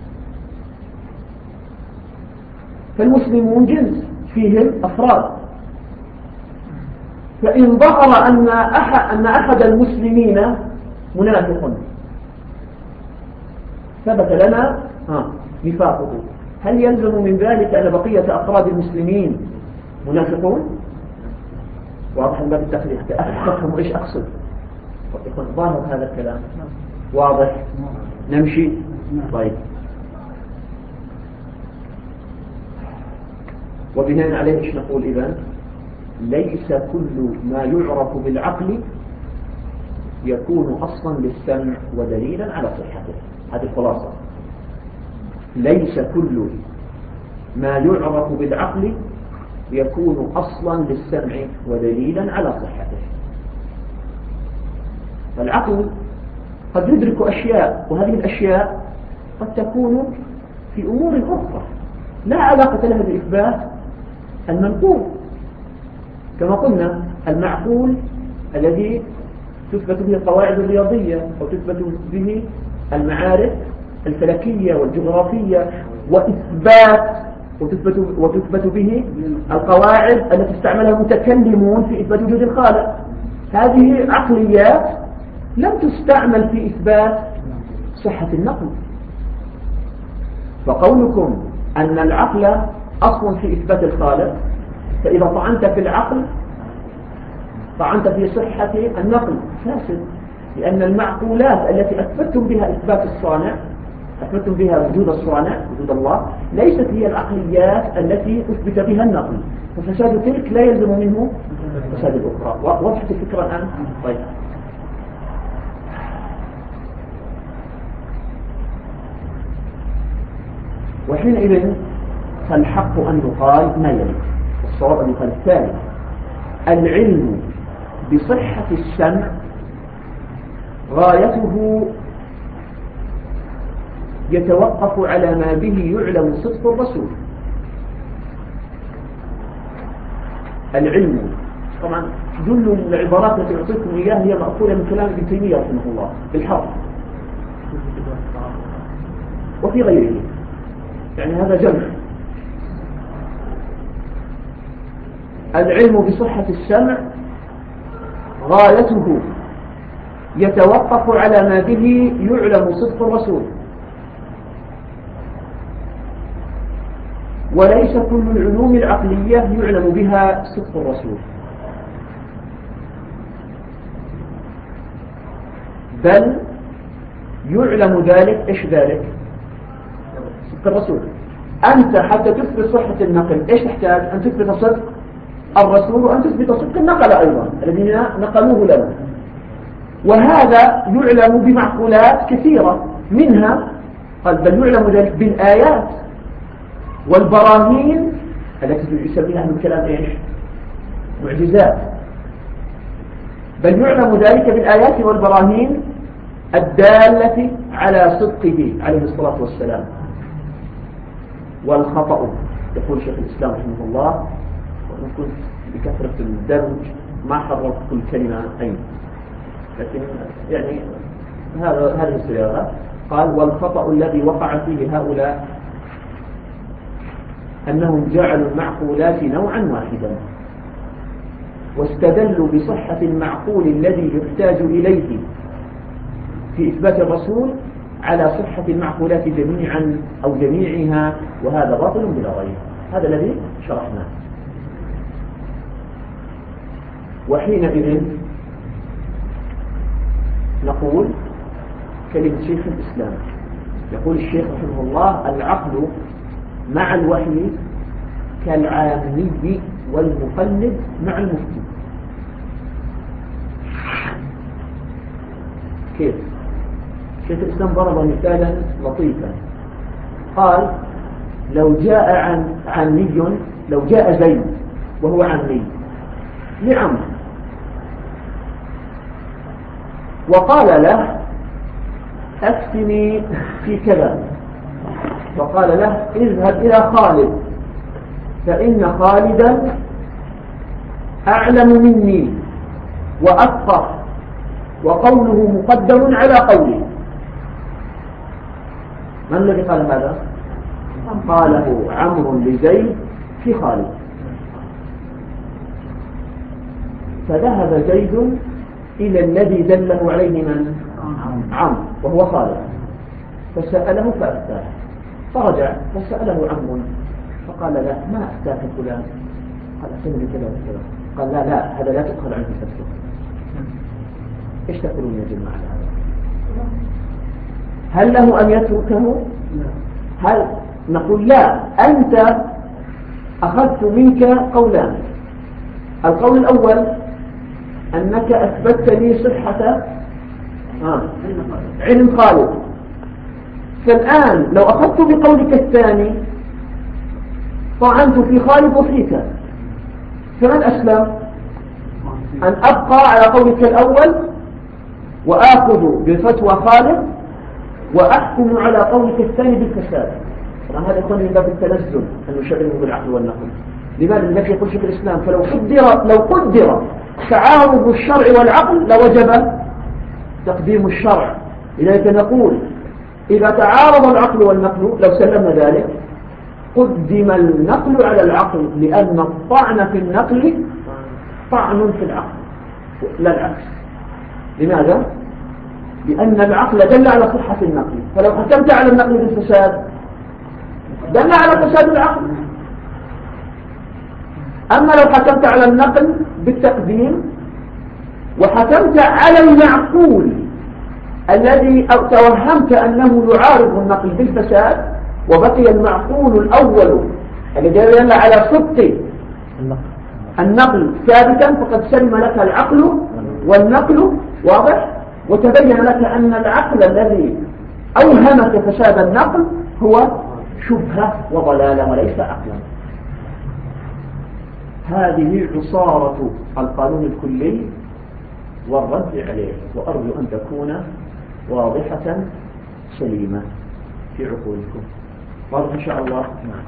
A: فالمسلمون جنس فيهم أفراد، فإن ظهر أن أحد المسلمين منافق ثبت لنا نفاقه، هل يلزم من ذلك أن بقية أفراد المسلمين منافقون؟ واضح من باب التخليق تفهموا إيش أقصد. يكون ظاهر هذا الكلام واضح. نمشي. طيب، وبناء عليه إيش نقول إذن؟ ليس كل ما يعرف بالعقل يكون أصلا للسمع ودليلا على صحته. هذه الخلاصة. ليس كل ما يعرف بالعقل يكون أصلا للسمع ودليلا على صحته. فالعقل قد يدرك أشياء، وهذه الأشياء قد تكون في أمور أخرى لا علاقة لها بإثبات المنقول. كما قلنا المعقول الذي تثبت به القواعد الرياضية أو تثبت به المعارف الفلكية والجغرافية، وتثبت به القواعد التي استعملها المتكلمون في إثبات وجود الخالق. هذه عقليات لم تستعمل في إثبات صحة النقل. فقولكم أن العقل أصل في إثبات الخالق، فإذا طعنت في العقل طعنت في صحة النقل، فاسد. لأن المعقولات التي أثبتم بها إثبات الصانع، أثبتم بها وجود الصانع وجود الله، ليست هي العقليات التي أثبت بها النقل، ففساد تلك لا يلزم منه فساد الأخرى. وضحت الفكرة الآن؟ طيب، وحينئذ فالحق أن يقال ما يلي، الصواب أن يقال الثالث: العلم بصحة السمع غايته يتوقف على ما به يعلم صدق الرسول. العلم طبعا جل العبارات التي أعطيتكم إياها هي مأخوذة من كلام ابن تيمية رحمه الله بالحرف وفي غيره، يعني هذا جمع. العلم بصحة السمع غايته يتوقف على ما به يعلم صدق الرسول، وليس كل العلوم العقلية يعلم بها صدق الرسول، بل يعلم ذلك. إيش ذلك؟ صدق الرسول. أنت حتى تثبت صحة النقل إيش تحتاج؟ أن تثبت صدق الرسول، وأن تثبت صدق النقل أيضا الذين نقلوه لنا. وهذا يعلم بمعقولات كثيرة، منها بل يعلم ذلك بالآيات والبراهين التي يسميها أهل الكلام إيش؟ معجزات، بل يعلم ذلك بالآيات والبراهين الدالة على صدقه عليه الصلاة والسلام. والخطأ، يقول شيخ الإسلام رحمه الله، وإن كنت بكثرة الدرج ما حررت كل كلمة أين، لكن يعني هذه الصياغة. قال: والخطأ الذي وقع فيه هؤلاء أنهم جعلوا المعقولات نوعا واحدا، واستدلوا بصحة المعقول الذي يحتاج إليه في إثبات الرسول على صحة المعقولات جميعا أو جميعها، وهذا باطل بلا ريب. هذا الذي شرحناه. وحينئذ نقول كلمة شيخ الإسلام، يقول الشيخ رحمه الله: العقل مع الوحي كالعامي والمقلد مع المفتي. كيف؟ شيخ الإسلام ضرب مثالا لطيفا، قال: لو جاء زيد وهو عمي لعمرو وقال له: أفتني في كذا، وقال له: اذهب إلى خالد فإن خالدا أعلم مني وأفقه، وقوله مقدم على قوله. من الذي قال هذا؟ قاله عمرو لزيد في خالد. فذهب زيد إلى الذي دله عليه من؟ عمرو وهو خالد، فسأله فأفتاه، فرجع فسأله عمرو فقال له: ما أفتاك فلان؟ قال: أفتني كذا وكذا. قال: لا هذا لا تؤخذ عنه فتوى. ايش تقولون يا جماعة هذا؟ هل له أن يتركه؟ هل نقول: لا، أنت أخذت منك قولان. القول الأول أنك أثبتت لي صحة علم خالد، فالآن لو أخذت بقولك الثاني طعنت في خالد وفيك، فمن أسلم؟ أن أبقى على قولك الأول وآخذ بفتوى خالد وأحكم على قولك الثاني بالفساد. طبعا هذا يكون من باب التنزل أن نشغله بالعقل والنقل. لماذا؟ لذلك يقول شيخ الإسلام: فلو قدر تعارض الشرع والعقل لوجب تقديم الشرع. لذلك نقول: إذا تعارض العقل والنقل لو سلمنا ذلك قدم النقل على العقل، لأن الطعن في النقل طعن في العقل لا العكس. لماذا؟ لأن العقل دل على صحة النقل، فلو حكمت على النقل بالفساد دل على فساد العقل. أما لو حكمت على النقل بالتقديم وحكمت على المعقول الذي توهمت أنه يعارض النقل بالفساد، وبقي المعقول الأول الذي يدل على صدق النقل ثابتا، فقد سلم لك العقل والنقل واضح، وتبين لك أن العقل الذي أوهمك فساد النقل هو شبهة وضلالة وليس عقلا. هذه عصارة القانون الكلي والرد عليه، وأرجو أن تكون واضحة سليمة في عقولكم. واضح إن شاء الله؟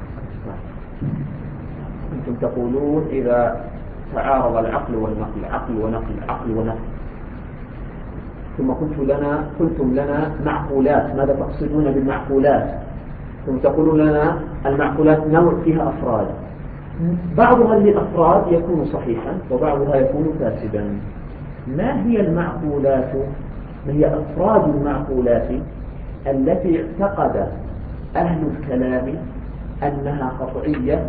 A: أنتم تقولون إذا تعارض العقل والنقل، عقل ونقل، عقل ونقل، ثم قلتم لنا معقولات. ماذا تقصدون بالمعقولات؟ ثم تقولون لنا المعقولات نوع فيها أفراد، بعض هذه الأفراد يكون صحيحا وبعضها يكون فاسدا. ما هي المعقولات؟ ما هي أفراد المعقولات التي اعتقد أهل الكلام أنها قطعية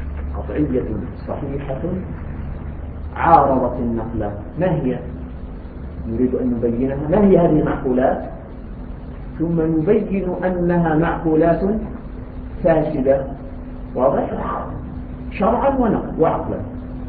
A: صحيحة عارضت النقل؟ ما هي؟ نريد أن نبينها. ما هي هذه المعقولات؟ ثم نبين أنها معقولات فاسدة، واضح؟ شرعا وعقلا.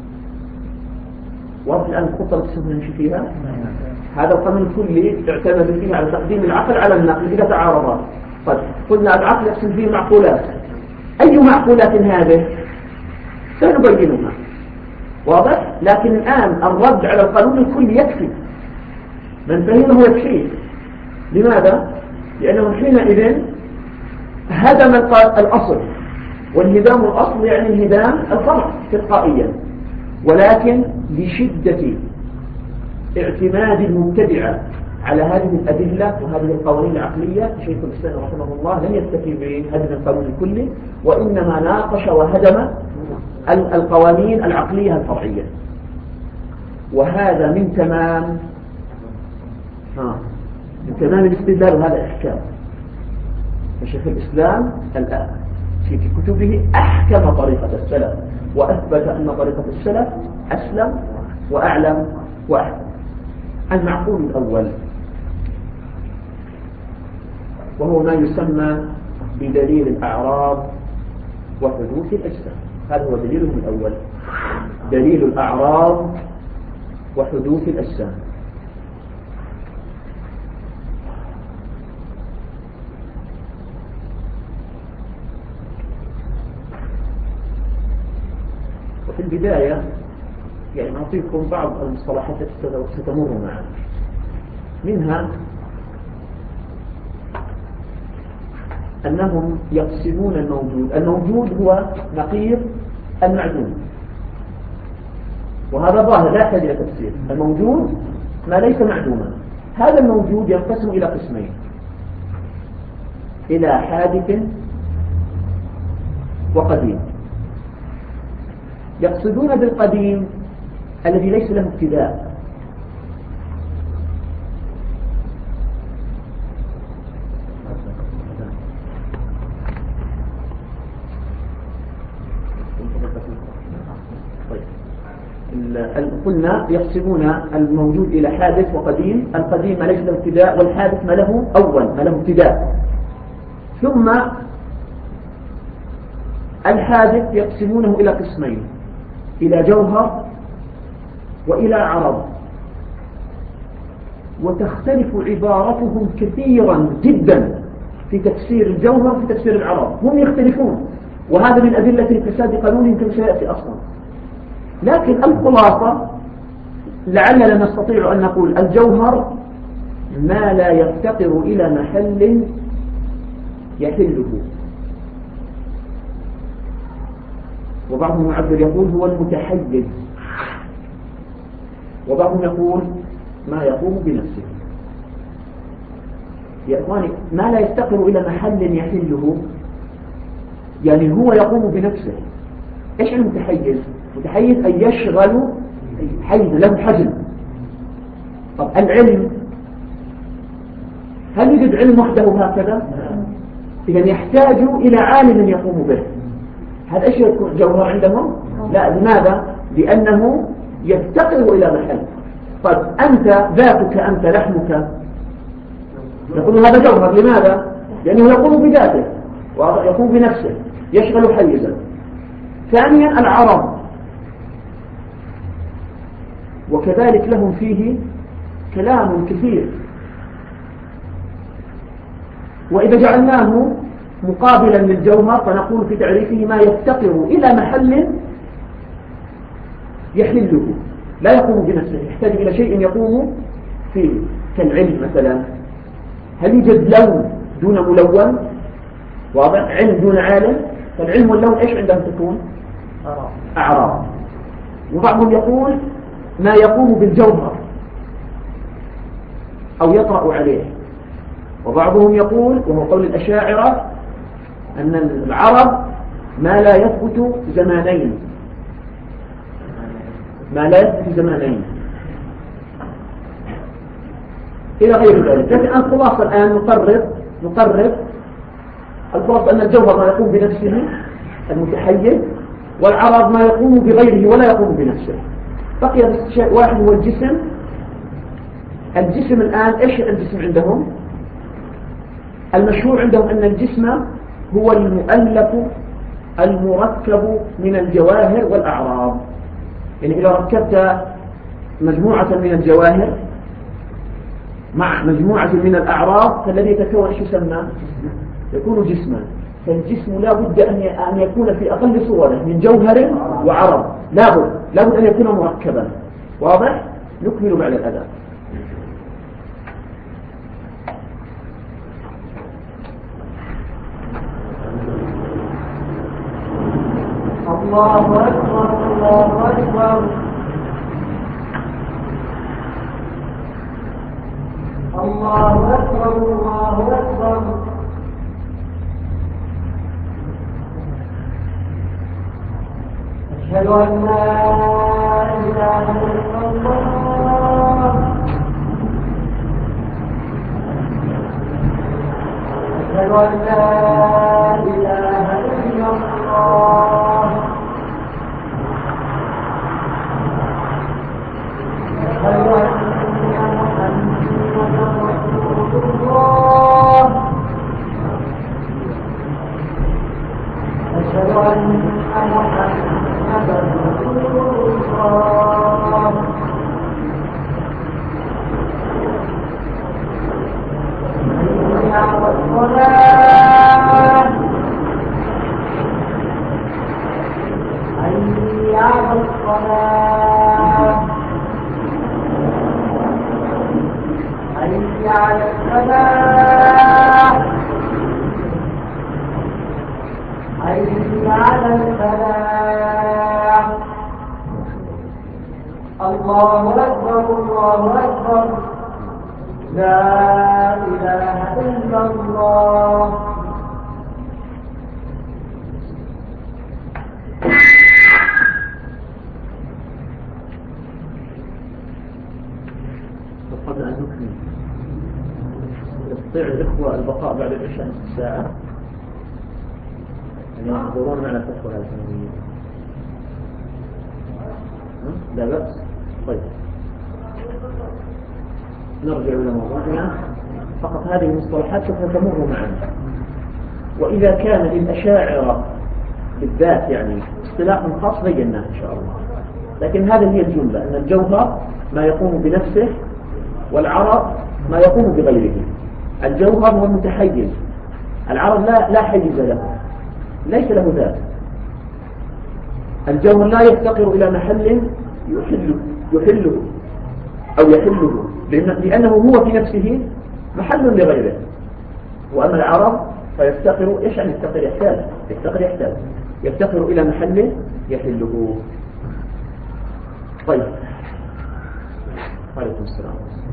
A: واضح الآن الخطة التي سوف نمشي فيها؟ هذا القانون الكلي اعتمد فيه على تقديم العقل على النقل إذا تعارضا. طيب قلنا العقل يقسم فيه معقولات. أي معقولات هذه؟ سنبينها. واضح؟ لكن الآن الرد على القانون الكلي يكفي، من فهمه يكفيه. لماذا؟ لأنه حينئذ هدم الأصل، والهدام الأصل يعني انهدام الفرع تلقائيا، ولكن لشدة اعتماد المبتدعة على هذه الأدلة وهذه القوانين العقلية، شيخ الإسلام رحمه الله لم يكتفي بهدم القانون الكلي، وإنما ناقش وهدم القوانين العقلية الفرعية. وهذا من تمام الاستدلال، وهذا إحكام. فشيخ الإسلام الآن في كتبه أحكم طريقة السلف، وأثبت أن طريقة السلف أسلم وأعلم وأحكم. المعقول الأول وهو ما يسمى بدليل الأعراض وحدوث الأجسام. هذا هو دليله الأول، دليل الأعراض وحدوث الأجسام. وفي البداية يعني نعطيكم بعض المصطلحات التي ستمر معنا. منها أنهم يقسمون الموجود هو نقيض المعدوم، وهذا ظاهر لا يحتاج إلى تفسير. الموجود ما ليس معدوما. هذا الموجود ينقسم إلى قسمين: إلى حادث وقديم. يقصدون بالقديم الذي ليس له ابتداء، قلنا يقسمون الموجود إلى حادث وقديم. القديم ما ليس له ابتداء، والحادث ما له أول ما له ابتداء. ثم الحادث يقسمونه إلى قسمين: إلى جوهر وإلى عرض. وتختلف عبارتهم كثيرا جدا في تفسير الجوهر وفي تفسير العرض، هم يختلفون، وهذا من أدلة الفساد قانوني كما سيأتي أصلا. لكن الخلاصة لعلنا نستطيع أن نقول الجوهر ما لا يفتقر إلى محل يحله. وبعضهم يعبر يقول هو المتحيز، وبعضهم يقول ما يقوم بنفسه. يا إخواني، ما لا يفتقر إلى محل يحله يعني هو يقوم بنفسه. إيش المتحيز؟ متحيز أن يشغل حيز له حجم. طب العلم، هل يوجد علم وحده هكذا؟ إذا يحتاج إلى عالم يقوم به. هذا إيش يكون جوهر عندهم؟ لا. لماذا؟ لأنه يفتقر إلى محل. طيب أنت ذاتك، أنت لحمك، يقول هذا جوهر. لماذا؟ لأنه يقوم بذاته ويقوم بنفسه، يشغل حيزا. ثانيا العرض، وكذلك لهم فيه كلام كثير. وإذا جعلناه مقابلا للجوهر فنقول في تعريفه ما يفتقر إلى محل يحله، لا يقوم بنفسه، يحتاج إلى شيء يقوم فيه. كالعلم مثلا، هل يوجد لون دون ملون؟ واضح؟ علم دون عالم. فالعلم واللون إيش عندهم تكون؟ أعراض. وبعضهم يقول ما يقوم بالجوهر أو يطرأ عليه. وبعضهم يقول، وهو قول الأشاعرة، أن العرض ما لا يثبت زمانين، ما لا يثبت زمانين إلى غير ذلك. لكن الخلاصة الآن نقرر الخلاصة أن الجوهر ما يقوم بنفسه المتحيز، والعرض ما يقوم بغيره ولا يقوم بنفسه. بقي بس شيء واحد هو الجسم. الجسم الآن إيش الجسم عندهم؟ المشهور عندهم أن الجسم هو المؤلف المركب من الجواهر والأعراض. يعني إذا ركبت مجموعة من الجواهر مع مجموعة من الأعراض فالذي يتكون إيش يسمى؟ يكون جسما. فالجسم لا بد أن يكون في أقل صوره من جوهر وعرض. لابد أن يكون مركبا. واضح؟ نكمل بعد الأذان.
B: الله أكبر الله أكبر الله أكبر الله أكبر أشهد أن لا إله إلا الله أشهد أن لا إله إلا الله أشهد أن محمدا رسول الله أشهد أن محمدا رسول الله حي على الصلاة حي على الصلاة حي على الفلاح حي على الفلاح الله أكبر الله أكبر لا إله إلا الله
A: قبل أن نكمل يستطيع الإخوة البقاء بعد العشاء نصف ساعة يعني يحضرون معنا فتوى هذه الثانوية. لا بأس. طيب نرجع إلى موضوعنا. فقط هذه المصطلحات سوف تمر معنا. وإذا كان للأشاعرة بالذات يعني اصطلاح خاص بيناه إن شاء الله، لكن هذه هي الجملة، أن الجوهر ما يقوم بنفسه والعرض ما يقوم بغيره. الجوهر هو المتحيز، العرض لا حيز له، ليس له ذات. الجوهر لا يفتقر إلى محل يحله أو يحله، لأنه هو في نفسه محل لغيره. وأما العرض فيفتقر، إيش يعني يفتقر إلى محل يحله. طيب عليكم السلام.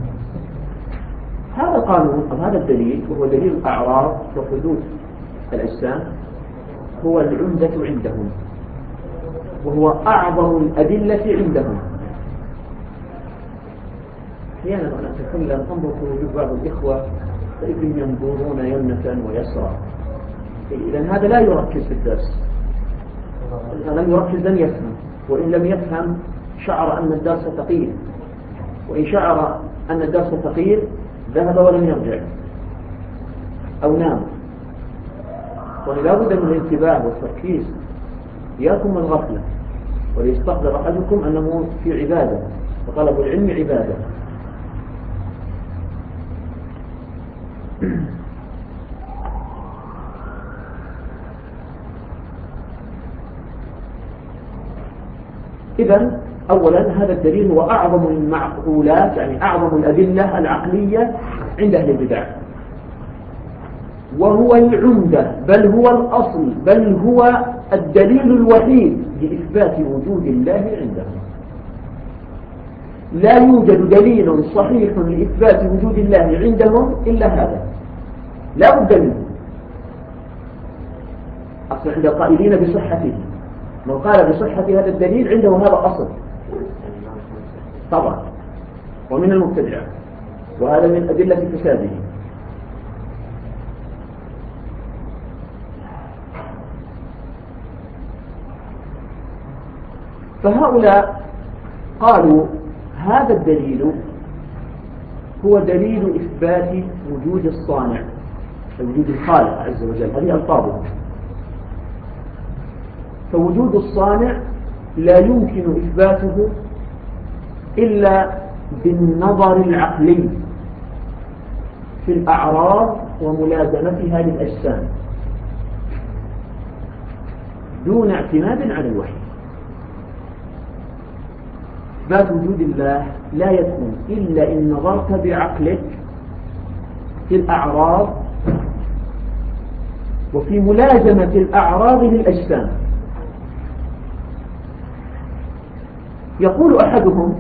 A: هذا القانون أو هذا الدليل وهو دليل الأعراض وحدود الأجسام هو العمدة عندهم، وهو أعظم الأدلة عندهم. أحيانا أنا أتكلم أنظر في وجود بعض الإخوة فإذن ينظرون يمنة ويسرى، إذن هذا لا يركز في الدرس، لم يركز لم يفهم، وإن لم يفهم شعر أن الدرس ثقيل، وإن شعر أن الدرس ثقيل ذهب ولم يرجع أو نام. ولا بد من الانتباه والتركيز، إياكم من الغفلة، وليستحضر أحدكم أنه في عبادة، وطلب العلم عبادة. إذن أولا هذا الدليل هو أعظم المعقولات، يعني أعظم الأدلة العقلية عند أهل البدع، وهو العمدة، بل هو الأصل، بل هو الدليل الوحيد لإثبات وجود الله عندهم. لا يوجد دليل صحيح لإثبات وجود الله عندهم إلا هذا، لا بد منه. أصل عند القائلين بصحته، من قال بصحة هذا الدليل عنده هذا أصل طبعا، ومن المبتدع، وهذا من أدلة فساده. فهؤلاء قالوا هذا الدليل هو دليل إثبات وجود الصانع، وجود الخالق عز وجل، هذه ألفاظه. فوجود الصانع لا يمكن إثباته إلا بالنظر العقلي في الأعراض وملازمتها للأجسام دون اعتماد على الوحي. إثبات وجود الله لا يكون إلا إن نظرت بعقلك في الأعراض وفي ملازمة الأعراض للأجسام. يقول أحدهم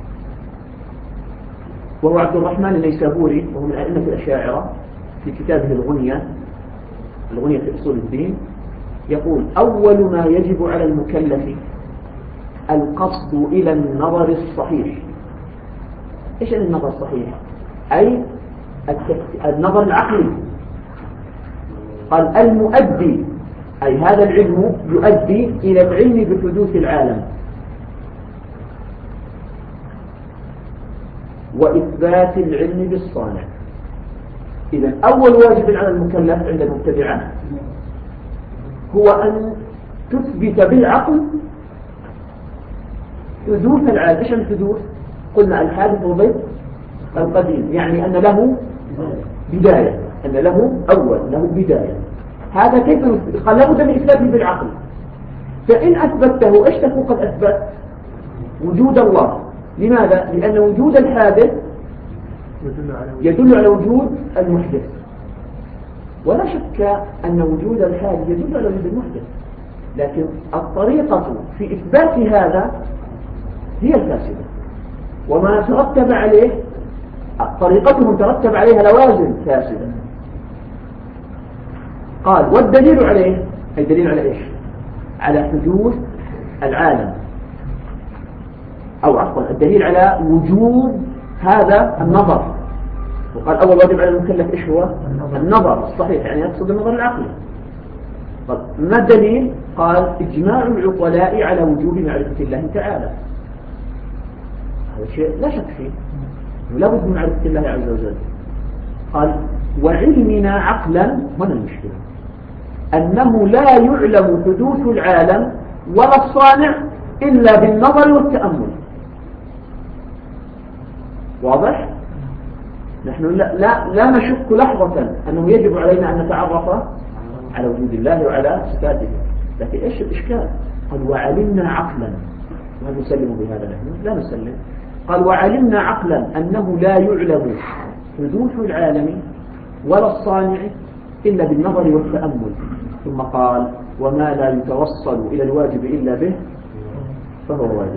A: وهو عبد الرحمن النيسابوري وهو من أئمة الأشاعرة في كتابه الغنية في أصول الدين، يقول: أول ما يجب على المكلف القصد إلى النظر الصحيح. إيش يعني النظر الصحيح؟ أي النظر العقلي. قال: المؤدي، أي هذا العلم يؤدي إلى العلم بحدوث العالم وإثبات العلم بالصانع. إذن أول واجب على المكلف عند المبتدعة هو أن تثبت بالعقل حدوث العالم. إيش الحدوث؟ قلنا الحادث ضد القديم، يعني أن له بداية، أن له أول، له بداية. هذا كيف قال لابد من إثباته بالعقل. فإن أثبته إيش تكون قد أثبت؟ وجود الله. لماذا؟ لأن وجود الحادث يدل على وجود المحدث، ولا شك أن وجود الحادث يدل على وجود المحدث، لكن الطريقة في إثبات هذا هي الفاسدة، وما ترتب عليه طريقتهم ترتب عليها لوازم فاسدة. قال: والدليل عليه، أي دليل على إيش؟ على حدوث العالم، أو عفوا الدليل على وجود هذا النظر. وقال: أول واجب على المكلف إيش هو؟ النظر الصحيح، يعني يقصد النظر العقلي. طيب ما الدليل؟ قال: إجماع العقلاء على وجوب معرفة الله تعالى. هذا شيء لا شك فيه، لا بد من معرفة الله عز وجل. قال: وعلمنا عقلا، هنا المشكلة، أنه لا يعلم حدوث العالم ولا الصانع إلا بالنظر والتأمل. واضح؟ نحن لا نشك لحظة أنه يجب علينا أن نتعرف على وجود الله وعلى صفاته، لكن إيش الإشكال؟ قال: وعلمنا عقلا، ما نسلم بهذا، نحن لا نسلم. قال: وعلمنا عقلا أنه لا يعلم حدوث العالم ولا الصانع إلا بالنظر والتأمل. ثم قال: وما لا يتوصل إلى الواجب إلا به فهو واجب.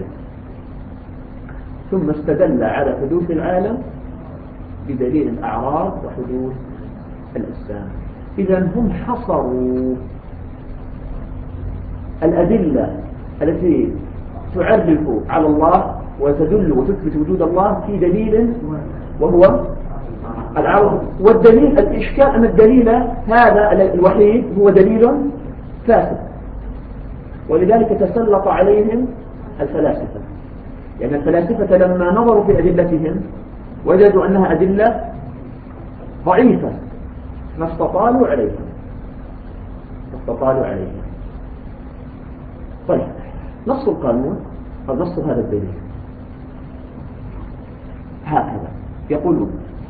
A: ثم استدل على حدوث العالم بدليل الأعراض وحدوث الأجسام. إذن هم حصروا الأدلة التي تعرف على الله وتدل وتثبت وجود الله في دليل وهو العرض. والدليل الإشكال أن الدليل هذا الوحيد هو دليل فاسد، ولذلك تسلط عليهم الفلاسفة، لأن الفلاسفة لما نظروا في أدلتهم وجدوا أنها أدلة ضعيفة فاستطالوا عليها. طيب، نص القانون أو نص هذا الدليل هكذا يقولون: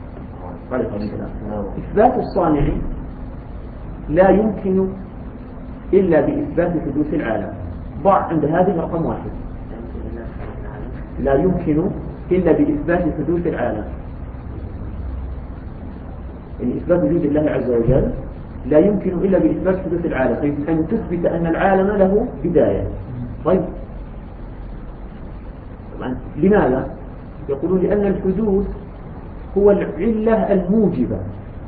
A: إثبات الصانع لا يمكن إلا بإثبات حدوث العالم. ضع عند هذه رقم 1: لا يمكن إلا بإثبات حدوث العالم، يعني إثبات وجود الله عز وجل لا يمكن إلا بإثبات حدوث العالم، طيب أن تثبت أن العالم له بداية. طيب طبعا لماذا؟ يقولون: لأن الحدوث هو العلة الموجبة.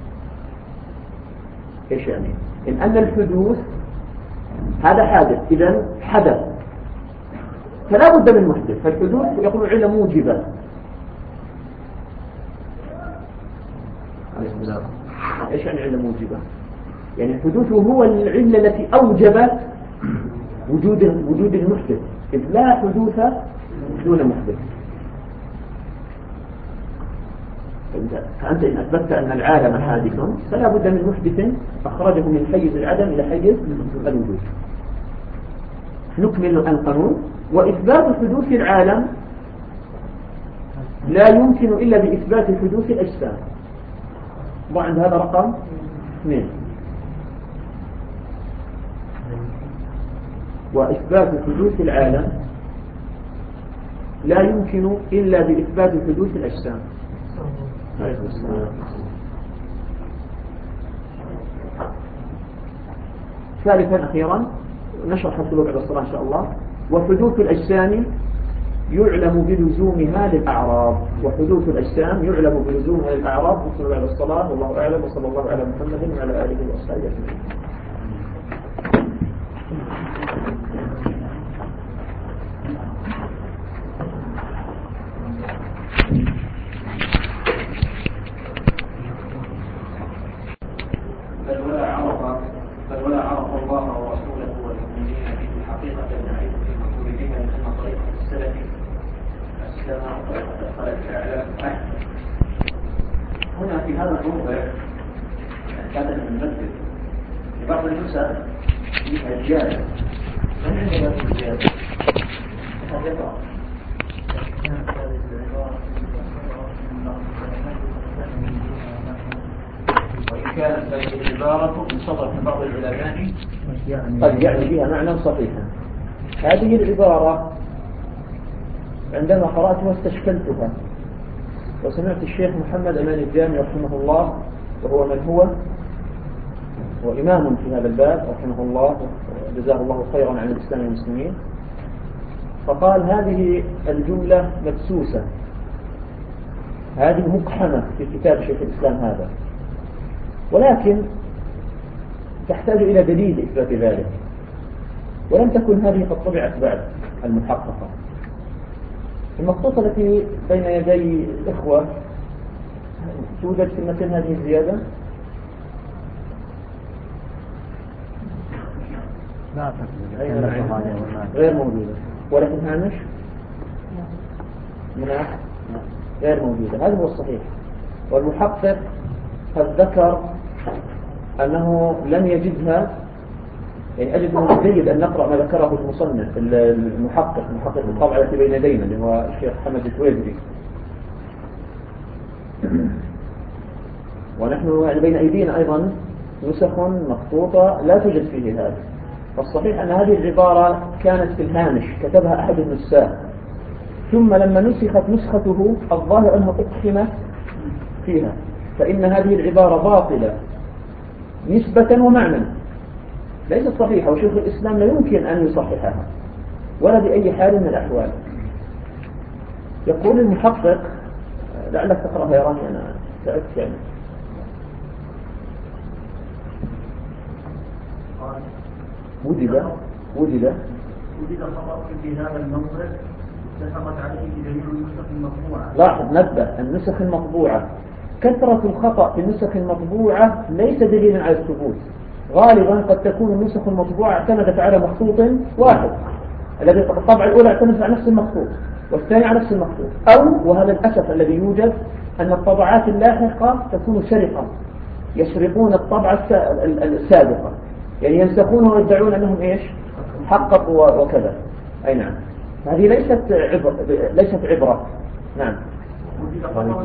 A: إيش يعني؟ إن أن الحدوث هذا حادث، إذن حدث فلا بد من محدث، فالحدوث يقولون علة موجبة. إيش يعني علة موجبة؟ يعني الحدوث هو العلة التي أوجبت وجود المحدث، إذ لا حدوث دون محدث. فأنت إن أثبتت أن العالم حادث فلا بد من محدث أخرجه من حيز العدم إلى حيز الوجود. نكمل القانون: وإثبات حدوث العالم لا يمكن إلا بإثبات حدوث الأجسام. ضع عند هذا رقم 2: وإثبات حدوث العالم لا يمكن إلا بإثبات حدوث الأجسام. ثالثا أخيرا نشرح السلوك بعد الصلاة إن شاء الله. وحدوث الأجسام يعلم بلزومها للأعراض، وحدوث الأجسام يعلم بلزومها للأعراض. نصلي بعد الصلاة والله أعلم، وصلى الله على محمد وعلى آله وأصحابه أجمعين.
C: بل ولا عرف الله ورسوله والمؤمنين به حقيقة نعيم في كتبهم أن طريقة السلف السماء وطريقة الخلق الأعلام أحسن. هنا في هذا الموضع كان من المسجد لبعض النسخ فيها زيادة. من عندنا في الزيادة؟ هذا وإن كانت هذه العبارة من صدر بعض العلماء
A: قد يعني بها معنى صحيحا. هذه العبارة عندما قرأتها استشكلتها، وسمعت الشيخ محمد أمان الجامي رحمه الله، وهو من هو إمام في هذا الباب رحمه الله جزاه الله خيرا عن الإسلام والمسلمين، فقال هذه الجملة مدسوسة، هذه مقحمة في كتاب شيخ الإسلام هذا، ولكن تحتاج إلى دليل إثبات ذلك، ولم تكن هذه قد طبعت بعد المحققة. المخطوطة التي بين يدي الإخوة توجد في المكان هذه الزيادة؟
D: لا
A: غير موجودة. ولكن هامش مناح غير موجودة. هذا هو الصحيح. والمحقق قد ذكر أنه لم يجدها، يعني أجد أنه جيد أن نقرأ ما ذكره المصنف محقق الطبعة التي بين يدينا اللي هو الشيخ حمد التويدري، ونحن يعني بين أيدينا أيضا نسخ مخطوطة لا توجد فيه هذا. فالصحيح أن هذه العبارة كانت في الهامش كتبها أحد النساخ، ثم لما نسخت نسخته الظاهر أنها أقحمت فيها، فإن هذه العبارة باطلة نسبة ومعنى، ليست صحيحة، وشيخ الإسلام لا يمكن أن يصححها ولا بأي حال من الأحوال. يقول المحقق، لعلك تقرأها يا رامي، أنا تعبت يعني. وجد
C: خطأ في هذا الموضع اتفقت عليه جميع النسخ المطبوعة.
A: لاحظ نبه، النسخ المطبوعة كثرة الخطأ في النسخ المطبوعة ليس دليلا على الثبوت. غالبا قد تكون النسخ المطبوعة اعتمدت على مخطوط واحد، الذي الطبعة الأولى اعتمدت على نفس المخطوط والثاني على نفس المخطوط، أو وهذا الأسف الذي يوجد أن الطبعات اللاحقة تكون سرقة، يسرقون الطبعة السابقة، يعني ينسخونها ويدعون أنهم إيش حققوا وكذا. أي نعم، هذه ليست عبرة. نعم.
C: وجد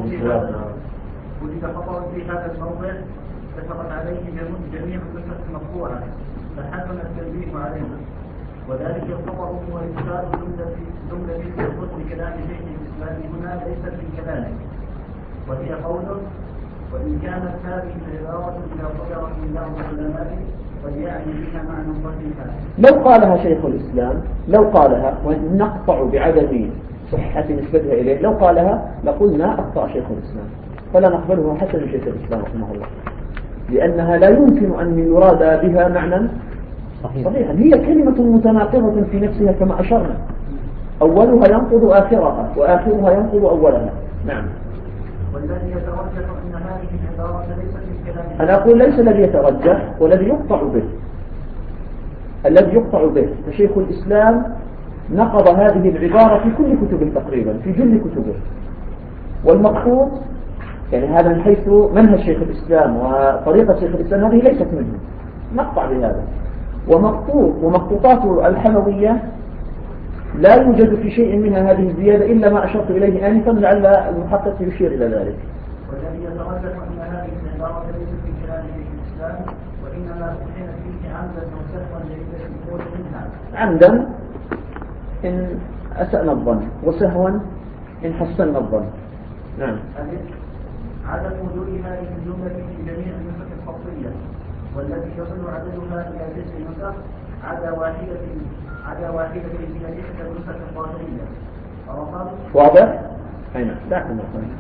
C: خطأ في هذا الموضع اتفقت عليه جميع النسخ المطبوعة، فحسن التنبيه عليه، وذلك الخطأ هو إرسال جملة في حسن كلام شيخ الإسلام هنا ليست من كلامه، وهي قوله: وإن كانت هذه العبارة إذا صدرت من بعض العلماء قد يعني بها معنى صحيحا.
A: لو قالها شيخ الإسلام، لو قالها ونقطع بعدم صحة نسبتها إليه، لو قالها لقلنا أخطأ شيخ الإسلام، فلا نقبله حتى من شيخ الإسلام رحمه الله، لأنها لا يمكن أن يراد بها معنى صحيحا. هي كلمة متناقضة في نفسها كما أشرنا، أولها ينقض آخرها وآخرها ينقض أولها. نعم.
C: والذي يترجح أن هذه العبارة ليست من كلام.
A: أنا أقول ليس الذي يترجح والذي يقطع به، الذي يقطع به، فشيخ الإسلام نقض هذه العبارة في كل كتبه تقريبا، في جل كتبه، والمقصود يعني هذا من حيث منهج شيخ الإسلام وطريقة شيخ الإسلام هذه ليست منه، نقطع بهذا. ومخطوطات الحموية لا يوجد في شيء منها هذه الزيادة إلا ما أشرت إليه آنفا، لعل المحقق يشير إلى ذلك.
C: والذي يترجح أن هذه العبارة ليست في كلام شيخ الإسلام، وإنما أحسنت فيه عمدا أو سهوا لعدة أمور منها.
A: عمدا إن أسأنا الظن، وسهوا إن حسنا الظن. نعم.
C: عدم وجود هذه الجملة في جميع النسخ الخطية، والتي يصل عددها إلى 9 نسخ عدا واحدة هي إحدى النسخ الظاهرية.
A: واضح؟ أين؟ دعكم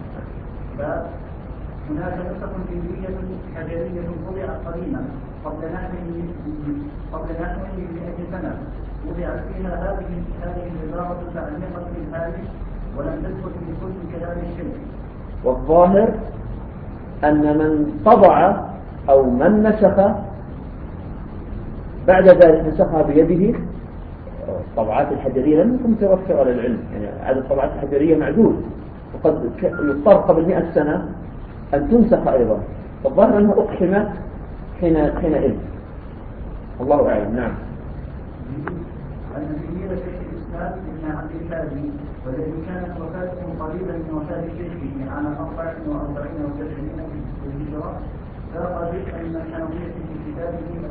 C: هناك نسخ جلدية حجرية وضعت قديما قبل نحو 100 سنة، وضعت فيها هذه العبارة تعليقا في الهامش ولم تدخل في كل كلام الشيخ.
A: والظاهر أن من طبع أو من نسخ بعد ذلك نسخها بيده. الطبعات الحجرية لم تكن متوفرة للعلم، يعني عدد الطبعات الحجرية معدود، وقد يضطر قبل 100 سنة أن تنسخ أيضا. فالظاهر أنها أقحمت حينئذ. الله أعلم. نعم.
C: أن تلميذ شيخ الإسلام ابن عبد الهادي والذي كانت وفاته قريبا من وفاة شيخه عام 44 و70 في الهجرة، ذاق ذكر من الحنوية في كتابه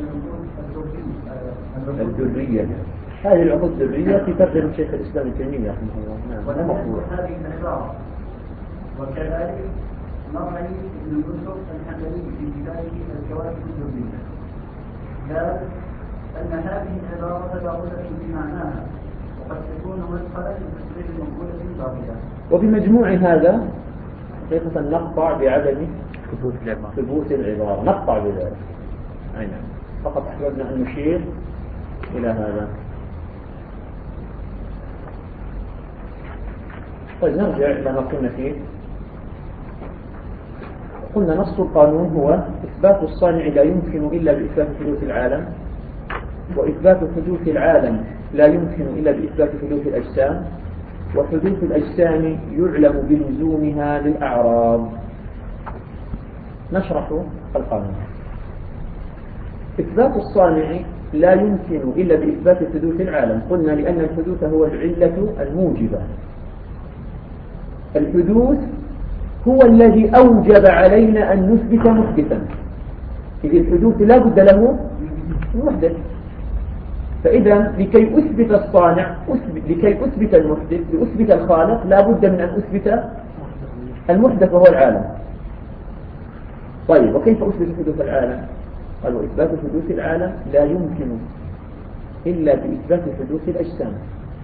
A: الدرية. هذه العقود الدرية في ترجمة شيخ الإسلام ابن تيمية رحمه الله. نعم.
C: ولم يذكر هذه العبارة. وكذلك مرعي بن يوسف الحنبلي في كتابه الكواكب الدرية قال أن هذه العبارة باطلة في معناها، وقد تكون مدخلا لتسبيب مقولة باطلة.
A: وبمجموع هذا حقيقة نقطع بعدم ثبوت العبارة، نقطع بذلك. أي نعم. فقط أحببنا أن نشير إلى هذا. طيب نرجع إلى ما قلنا فيه. قلنا نص القانون هو إثبات الصانع لا يمكن إلا بإثبات حدوث العالم، وإثبات حدوث العالم لا يمكن إلا بإثبات حدوث الأجسام، وحدوث الأجسام يعلم بلزومها للأعراض. نشرح القانون. إثبات الصانع لا يمكن إلا بإثبات حدوث العالم. قلنا لأن الحدوث هو العلة الموجبة. الحدوث هو الذي أوجب علينا أن نثبت محدثا. إذ الحدوث لا بد له محدث. فإذا لكي أثبت الصانع، لكي أثبت المحدث، لأثبت الخالق، لا بد من أن أثبت المحدث وهو العالم. طيب وكيف أثبت حدوث العالم؟ قال وإثبات حدوث العالم لا يمكن إلا بإثبات حدوث الأجسام.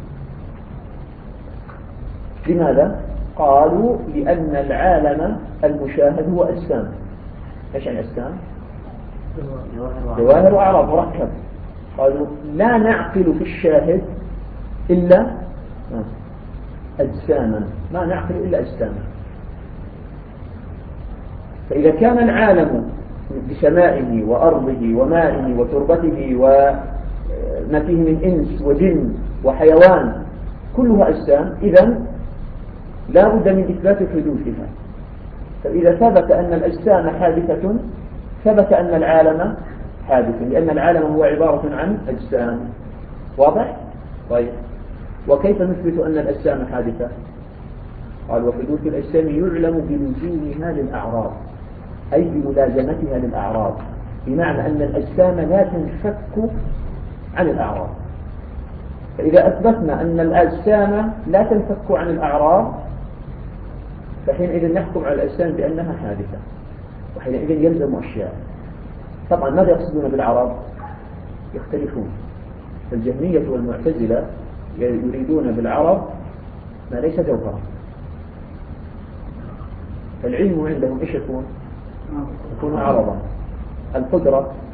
A: لماذا؟ قالوا لأن العالم المشاهد هو أجسام. إيش يعني أجسام؟ جواهر وأعراض مركب. قالوا لا نعقل في الشاهد إلا أجساما، ما نعقل إلا أجساما. فإذا كان العالم بسمائه وأرضه ومائه وتربته وما فيه من إنس وجن وحيوان كلها أجسام، إذن لا بد من إثبات حدوثها. فإذا ثبت أن الأجسام حادثة ثبت أن العالم حادث، لأن العالم هو عبارة عن أجسام. واضح؟ طيب وكيف نثبت أن الأجسام حادثة؟ قال وحدوث الأجسام يعلم بلزومها للأعراض، أي بملازمتها للأعراض، بمعنى أن الأجسام لا تنفك عن الأعراض. فإذا أثبتنا أن الأجسام لا تنفك عن الأعراض فحينئذ نحكم على الأجسام بأنها حادثة، وحينئذ يلزم أشياء. طبعا ماذا يقصدون بالأعراض؟ يختلفون. الجهمية والمعتزلة يريدون بالعرض ما ليس جوهرا. فالعلم عندهم إيش يكون؟ يكون عرضا. القدرة